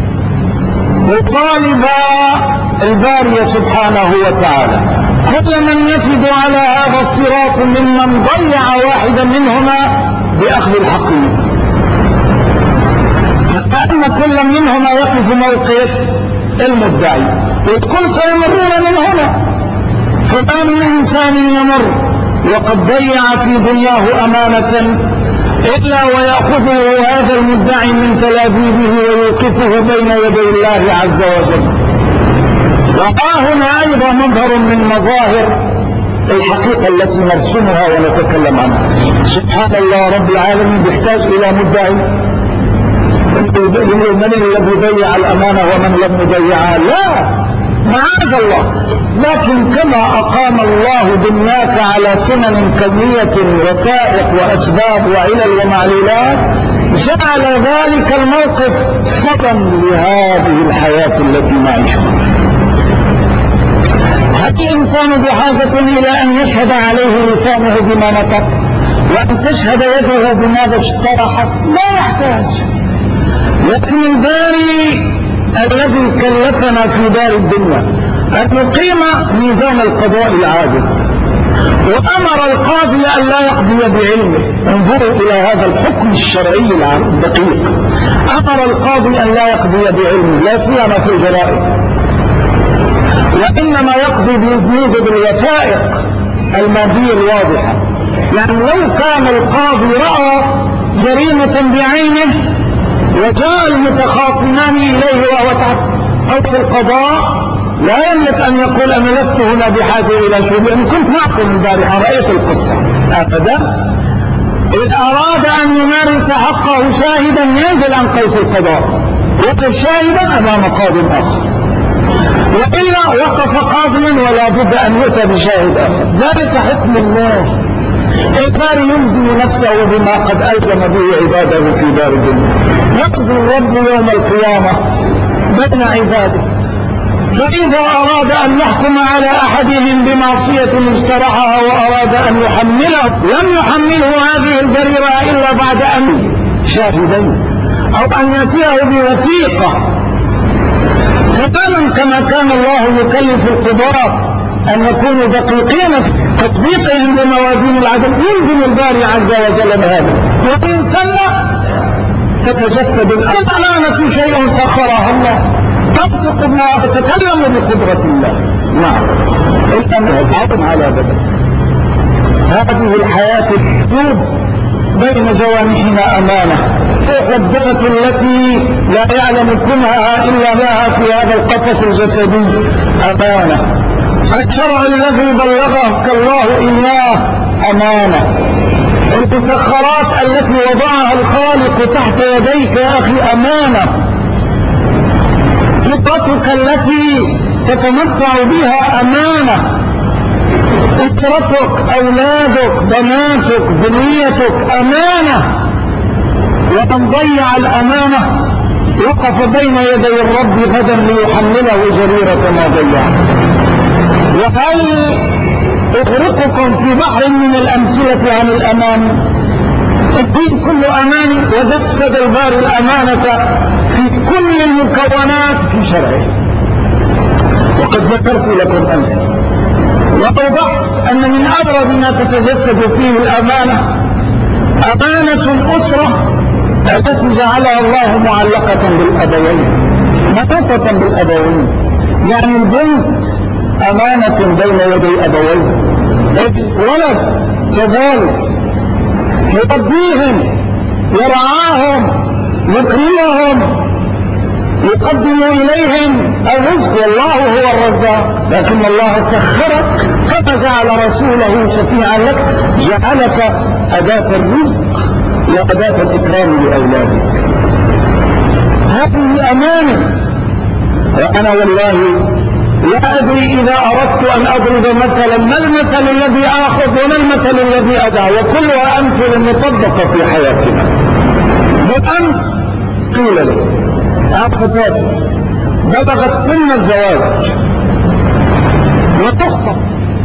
يطالب الباري سبحانه وتعالى كل من يفد على هذا الصراط ممن ضيع واحدا منهما بأخذ الحق منه. فكأن كل منهما يقف موقف المدعي، والكل سيمرون من هنا. فما من إنسان يمر وقد ضيع في دنياه أمانة إلا ويأخذه هذا المدعي من تلابيبه ويوقفه بين يدي الله عز وجل. وها هنا أيضا مظهر من مظاهر الحقيقة التي نرسمها ونتكلم عنها. سبحان الله رب العالمين بيحتاج إلى مدعي من الذي ضيع الأمانة ومن لم يضيعها؟ لا، معاذ الله. لكن كما أقام الله دنياك على سنن كونية وسائق وأسباب وعلل ومعلولات، جعل ذلك الموقف صدى لهذه الحياة التي نعيشها. هل الإنسان بحاجة إلى أن يشهد عليه لسانه بما نطق وأن تشهد يده بماذا اشترحت؟ لا يحتاج. لكن الباري الذي كلفنا في دار الدنيا أن نقيم ميزان القضاء العادل، وأمر القاضي أن لا يقضي بعلمه. انظروا إلى هذا الحكم الشرعي الدقيق. أمر القاضي أن لا يقضي بعلمه لا سيما في الجرائم، وإنما يقضي بوجود الوثائق المادية الواضحة. يعني لو كان القاضي رأى جريمة بعينه وجاء المتخاصمان إليه وهو تحت قوس القضاء، لا يملك أن يقول أنا لست هنا بحاجة إلى شهود، أنا كنت معكم امبارح رأيت القصة أبدا. إذ أراد أن يمارس حقه شاهدا ينزل عن قوس القضاء، وقف شاهدا أمام قاض آخر، وإلا وقف قاضيا ولا بد أن يؤتى بشاهد آخر. ذلك حكم الله. الباري يلزم نفسه بما قد ألزم به عباده في دار الدنيا. يقضي الرب يوم القيامة بين عباده، فإذا أراد أن يحكم على أحدهم بمعصية اجترحها وأراد أن يحمله، لم يحمله هذه الجريرة إلا بعد أن شاهدين أو أن يأتيه بوثيقة تماما كما كان الله يكلف القضاة أن يكونوا دقيقين في تطبيقهم لموازين العدل، يلزم الباري عز وجل بهذا. وإن سلم تتجسد الأمانة شيء سخرها الله، تنطق ما تتكلم بقدرة الله. نعم، الأمانة على بدل هذه الحياة الحدود بين جوانحنا أمانة، المقدسة التي لا يعلم كنها إلا لها في هذا القفص الجسدي أمانة، الشرع الذي بلغك الله إياه أمانة، المسخرات التي وضعها الخالق تحت يديك يا أخي أمانة، فطرتك التي تتمتع بها أمانة، أسرتك، أولادك، بناتك، ذريتك أمانة. ومن ضيع الأمانة وقف بين يدي الرب غدا ليحمله جريرة ما ضيع. وهل أغرقكم في بحر من الأمثلة عن الأمانة؟ الدين كله أماني، وجسد الباري الأمانة في كل المكونات في شرعه. وقد ذكرت لكم أمثلة وأوضحت أن من أبرز ما تتجسد فيه الأمانة أمانة الأسرة التي جعلها الله معلقة بالأبوين، مربوطة بالأبوين. يعني البنت أمانة بين يدي أبوين، الولد كذلك يربيهم، يرعاهم، يكرمهم، يقدم إليهم الرزق، والله هو الرزاق. لكن الله سخرك كما جعل رسوله شفيعا لك، جعلك أداة الرزق وأداة الإكرام لأولادك. هذه أمانة. وأنا والله لا أدري إذا أردت أن أضرب مثلا ما المثل الذي آخذ وما المثل الذي أدع، وكلها أمثلة مطبقة في حياتنا. بالأمس قيل لي فتاة بلغت سن الزواج وتخطب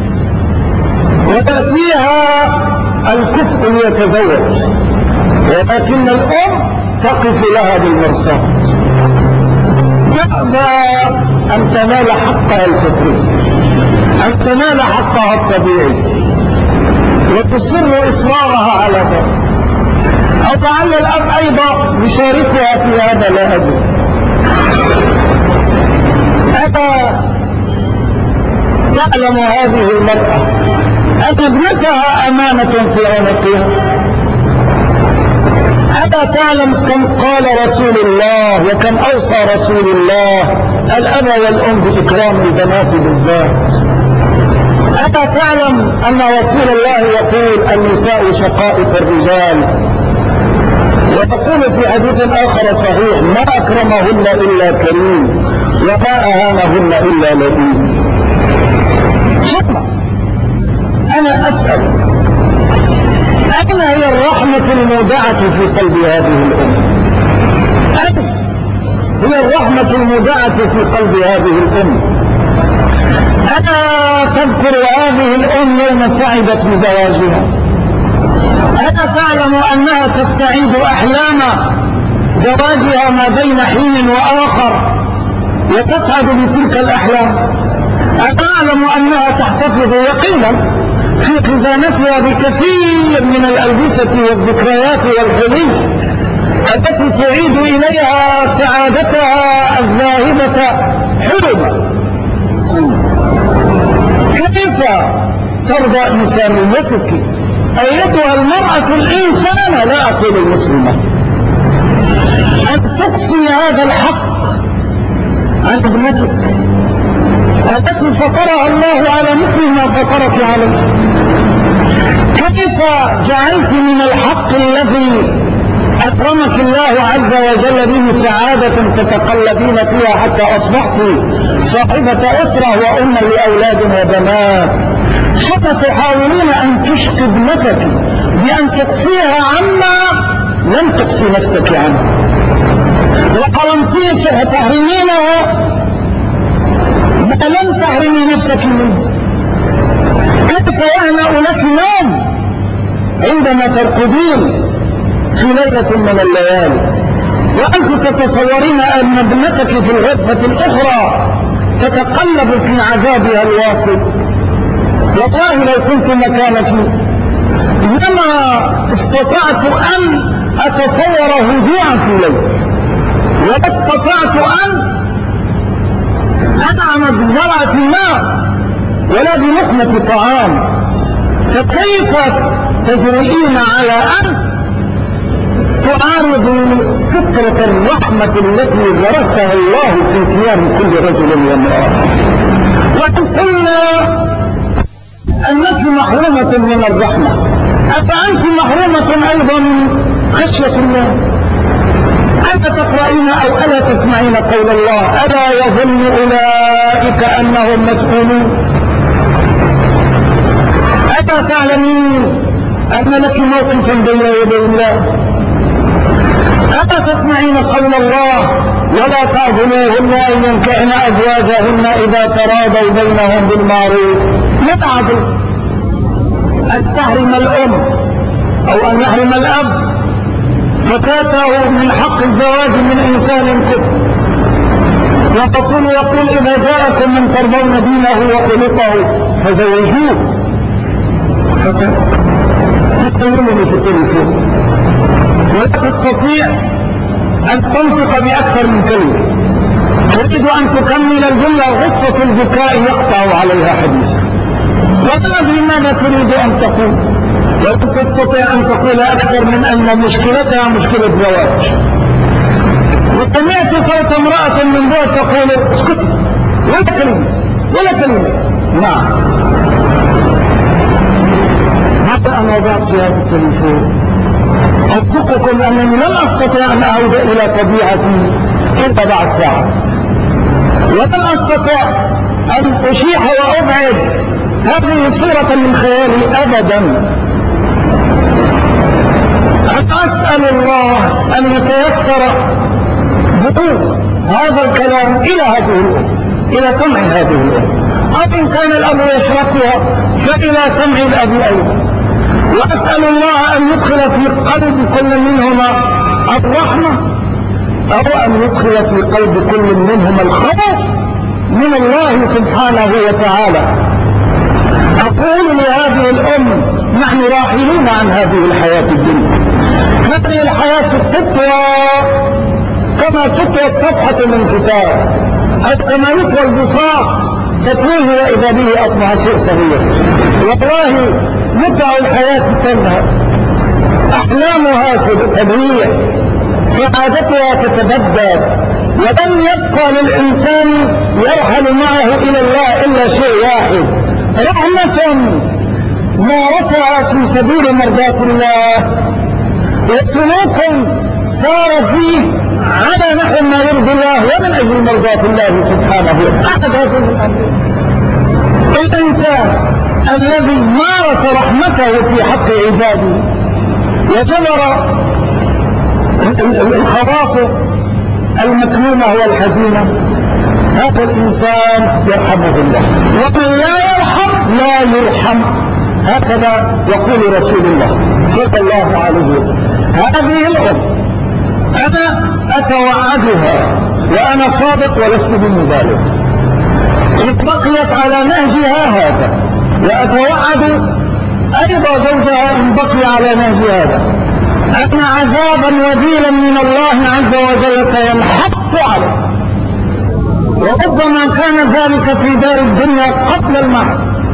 وتأتيها الكفء ليتزوج، ولكن الأم تقف لها بالمرصاد، تأبى أن تنال حقها الفطري، أن تنال حقها الطبيعي، وتصر إصرارها على ذلك. أو لعل الأب أيضا يشاركها في هذا، لا أدري. أتى تعلم هذه المرأة أن ابنتها أمانة في عنقها؟ أتى تعلم كم قال رسول الله وكم أوصى رسول الله الأب والأم بإكرام البنات بالذات؟ أتى تعلم أن رسول الله يقول النساء شقائق الرجال، وتقول في حديث آخر صحيح ما أكرمهن إلا كريم وما أهانهن إلا لئيم. ثم أنا أسأل، أين هي الرحمة المودعة في قلب هذه الأم؟ أين هي الرحمة المودعة في قلب هذه الأم؟ أنا تذكر هذه الأم يوم سعدت بزواجها، أنا تعلم أنها تستعيد أحلام زواجها ما بين حين وآخر وتسعد بتلك الأحلام. أعلم أنها تحتفظ يقينا في خزانتها بكثير من الألبسة والذكريات والحلي التي تعيد إليها سعادتها الذاهبة حلما. كيف ترضى إنسانيتك أيتها المرأة الإنسانة، لا أقول المسلمة، أن تقصي هذا الحق عن ابنتك التي فطرها الله على مثل ما فطرك عليه؟ كيف جعلت من الحق الذي أكرمك الله عز وجل به سعادة تتقلبين فيها حتى أصبحت صاحبة أسرة وأم لأولاد وبنات، ثم تحاولين أن تشقي ابنتك بأن تقصيها عما لم تقصي نفسك عنه، وقرمتيك تحرمينها ما لم تحرمي نفسك منه. كيف يهنأ لك نوم عندما ترقدين في ليلة من الليالي وأنت تتصورين أن ابنتك في الغرفة الأخرى تتقلب في عذابها الواصل. والله لو كنت مكانك لما استطعت أن أتصور هجوعا في الليل، ولا استطعت أن أنعم بزرعة الماء ولا بلقمة طعام. فكيف تجرؤين على أن تعارضوا فطرة الرحمة التي غرسها الله في كيان كل رجل وامرأة؟ وإن قلنا أنك محرومة من الرحمة، أفأنت محرومة أيضا من خشية الله؟ ألا تقرأين أو ألا تسمعين قول الله: ألا يظن أولئك أنهم مسؤولون؟ ألا تعلمين أن لك موقفا بين يدي الله؟ ألا تسمعين قول الله: ولا تعذلوهن أن ينكحن أزواجهن إذا تراضوا بينهم بالمعروف؟ لا تعذل أن تحرم الأم أو أن يحرم الأب فتاته من حق الزواج من إنسان كفر. والرسول يقول: إذا جاءكم من ترضون دينه وخلقه فزوجوه. تتكلمني في التليفون ولا تستطيع أن تنطق بأكثر من كلمة، تريد أن تكمل الجملة، غصة البكاء يقطع عليها حديثا، ولا أدري ماذا تريد أن تقول، ولن تستطيع أن تقول أكثر من أن مشكلتها مشكلة زواج. وسمعت صوت امرأة من دون تقول: اسكتي، ولا كلمة ولا كلمة. نعم، حتى أنا وضعت في هذا التليفون أصدقكم أنني لم أستطيع أن أعود إلى طبيعتي إلا بعد ساعة، ولم أستطيع أن أشيح وأبعد هذه صورة من خيالي أبدا. أن أسأل الله أن يتيسر بطول هذا الكلام إلى هذه الأمة، إلى سمع هذه الأمة، أو إن كان الأب يشركها فإلى سمع الأب أيضا. وأسأل الله أن يدخل في قلب كل منهما الرحمة، أو أن يدخل في قلب كل منهما الخوف من الله سبحانه وتعالى. أقول لهذه الأم: نحن راحلون عن هذه الحياة الدنيا. هذه الحياة تطوى كما تطوى الصفحة من كتاب، أو كما يطوى البساط تطويه وإذا به أصبح شيء صغير. والله متع الحياة تنهى، أحلامها تضيع، سعادتها تتبدد، ولن يبقى للإنسان يرحل معه إلى الله إلا شيء واحد: رحمة مارسها في سبيل مرضاة الله، وسلوك صار فيه على نحو ما يرضي الله ومن أجل مرضاة الله سبحانه وتعالى. الإنسان الذي مارس رحمته في حق عباده وجبر الخواطر المكلومة والحزينة، هذا الإنسان يرحمه الله، ومن لا يرحم لا يرحم. هكذا يقول رسول الله صلى الله عليه وسلم. هذه الأم أنا أتوعدها وأنا صادق ولست بمبالغ، إذ بقيت على نهجها هذا، وأتوعد أيضا زوجها إن بقي على نهج هذا، أن عذابا وبيلا من الله عز وجل سينحط عليه، وربما كان ذلك في دار الدنيا قبل الموت.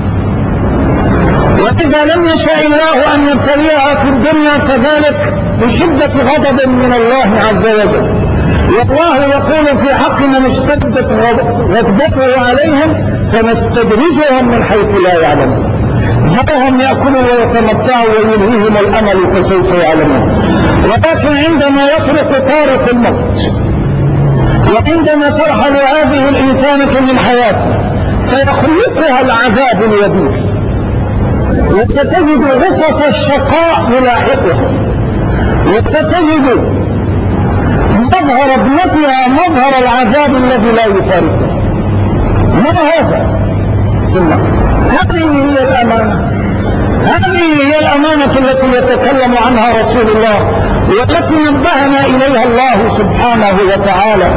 وإذا لم يشاء الله أن يبتليها في الدنيا فذلك بشدة غضب من الله عز وجل. والله يقول في حق من اشتدت غضبته عليهم: سنستدرجهم من حيث لا يعلمون. ذرهم يأكلوا ويتمتعوا ويلهيهم الأمل فسوف يعلمون. ولكن عندما يطرق طارق الموت، وعندما ترحل هذه الإنسانة من حياتها، سيخلقها العذاب اليديد، وستجد غصص الشقاء يلاحقها، وستجد مظهر ابنتها مظهر العذاب الذي لا يفارقها. ما هذا؟ ثم هذه هي الأمانة هذه هي الأمانة التي يتكلم عنها رسول الله والتي نبهنا إليها الله سبحانه وتعالى.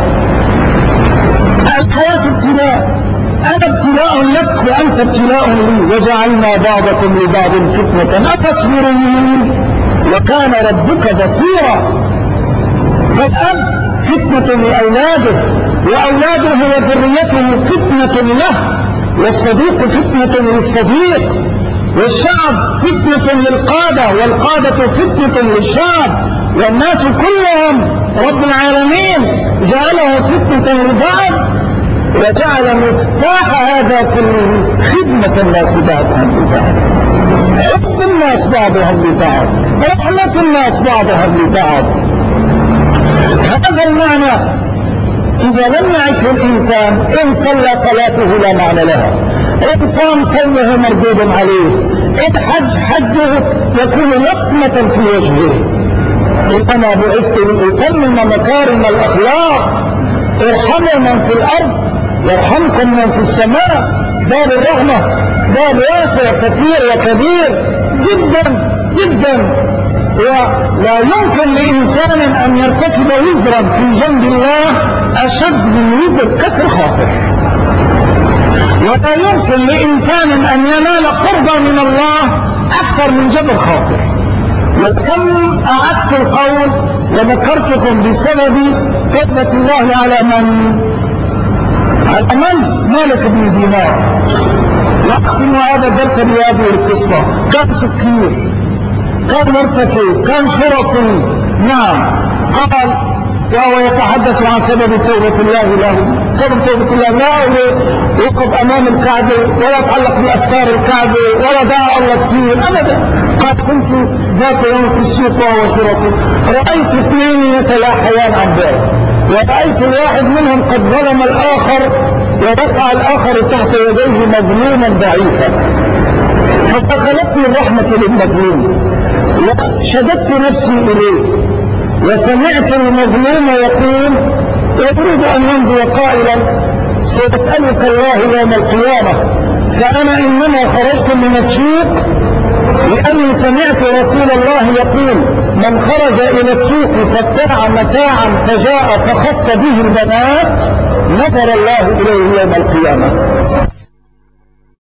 الحياة ابتلاء، أنا ابتلاء لك وأنت ابتلاء لي، وجعلنا بعضكم لبعض فتنة أتصبرون وكان ربك بصيرا. فالأب فتنة لأولاده، وأولاده وذريته فتنة له، والصديق فتنة للصديق، والشعب فتنة للقادة، والقادة فتنة للشعب، والناس كلهم رب العالمين جعله فتنة للبعض، وجعل مفتاح هذا كله خدمة الناس بعضهم لبعض، حب الناس بعضهم لبعض، رحمة الناس بعضهم لبعض. هذا المعنى إذا لم يعشه الإنسان إن صلى صلاته لا معنى لها، إن صام صومه مردود عليه، إن حج حجه يكون لقمة في وجهه. إنما بعثت لأتمم مكارم الأخلاق، ارحموا من في الأرض يرحمكم من في السماء. باب الرحمة باب واسع كثير وكبير جدا جدا، ولا يمكن لإنسان أن يرتكب وزرا في جنب الله أشد من وزر كسر خاطر، ولا يمكن لإنسان أن ينال قربا من الله أكثر من جبر خاطر. وكم أعدت القول وذكرتكم بسبب كذبة الله على من مالك بن دينار. وأختم هذا الدرس بهذه القصة. كان سكير، كان مرتكب، كان شرطي، نعم. قال وهو يتحدث عن سبب توبة الله له، سبب توبة الله لا وقف أمام الكعبة ولا تعلق بأستار الكعبة ولا دعا الله كثير أبدا. قد كنت ذات يوم في السوق وهو شرطي، رأيت اثنين يتلاحيان عن بعض، ورأيت الواحد منهم قد ظلم الآخر ووقع الآخر تحت يديه مظلوما ضعيفا، فدخلتني الرحمة للمظلوم وشددت نفسي إليه، وسمعت المظلوم يقول يريد أن يمضي قائلا سيسألك الله يوم القيامة، فأنا إنما خرجت من السوق لأني سمعت رسول الله يقول من خرج إلى السوق فابتاع متاعا فجاء فخص به البنات نظر الله إليه يوم القيامة.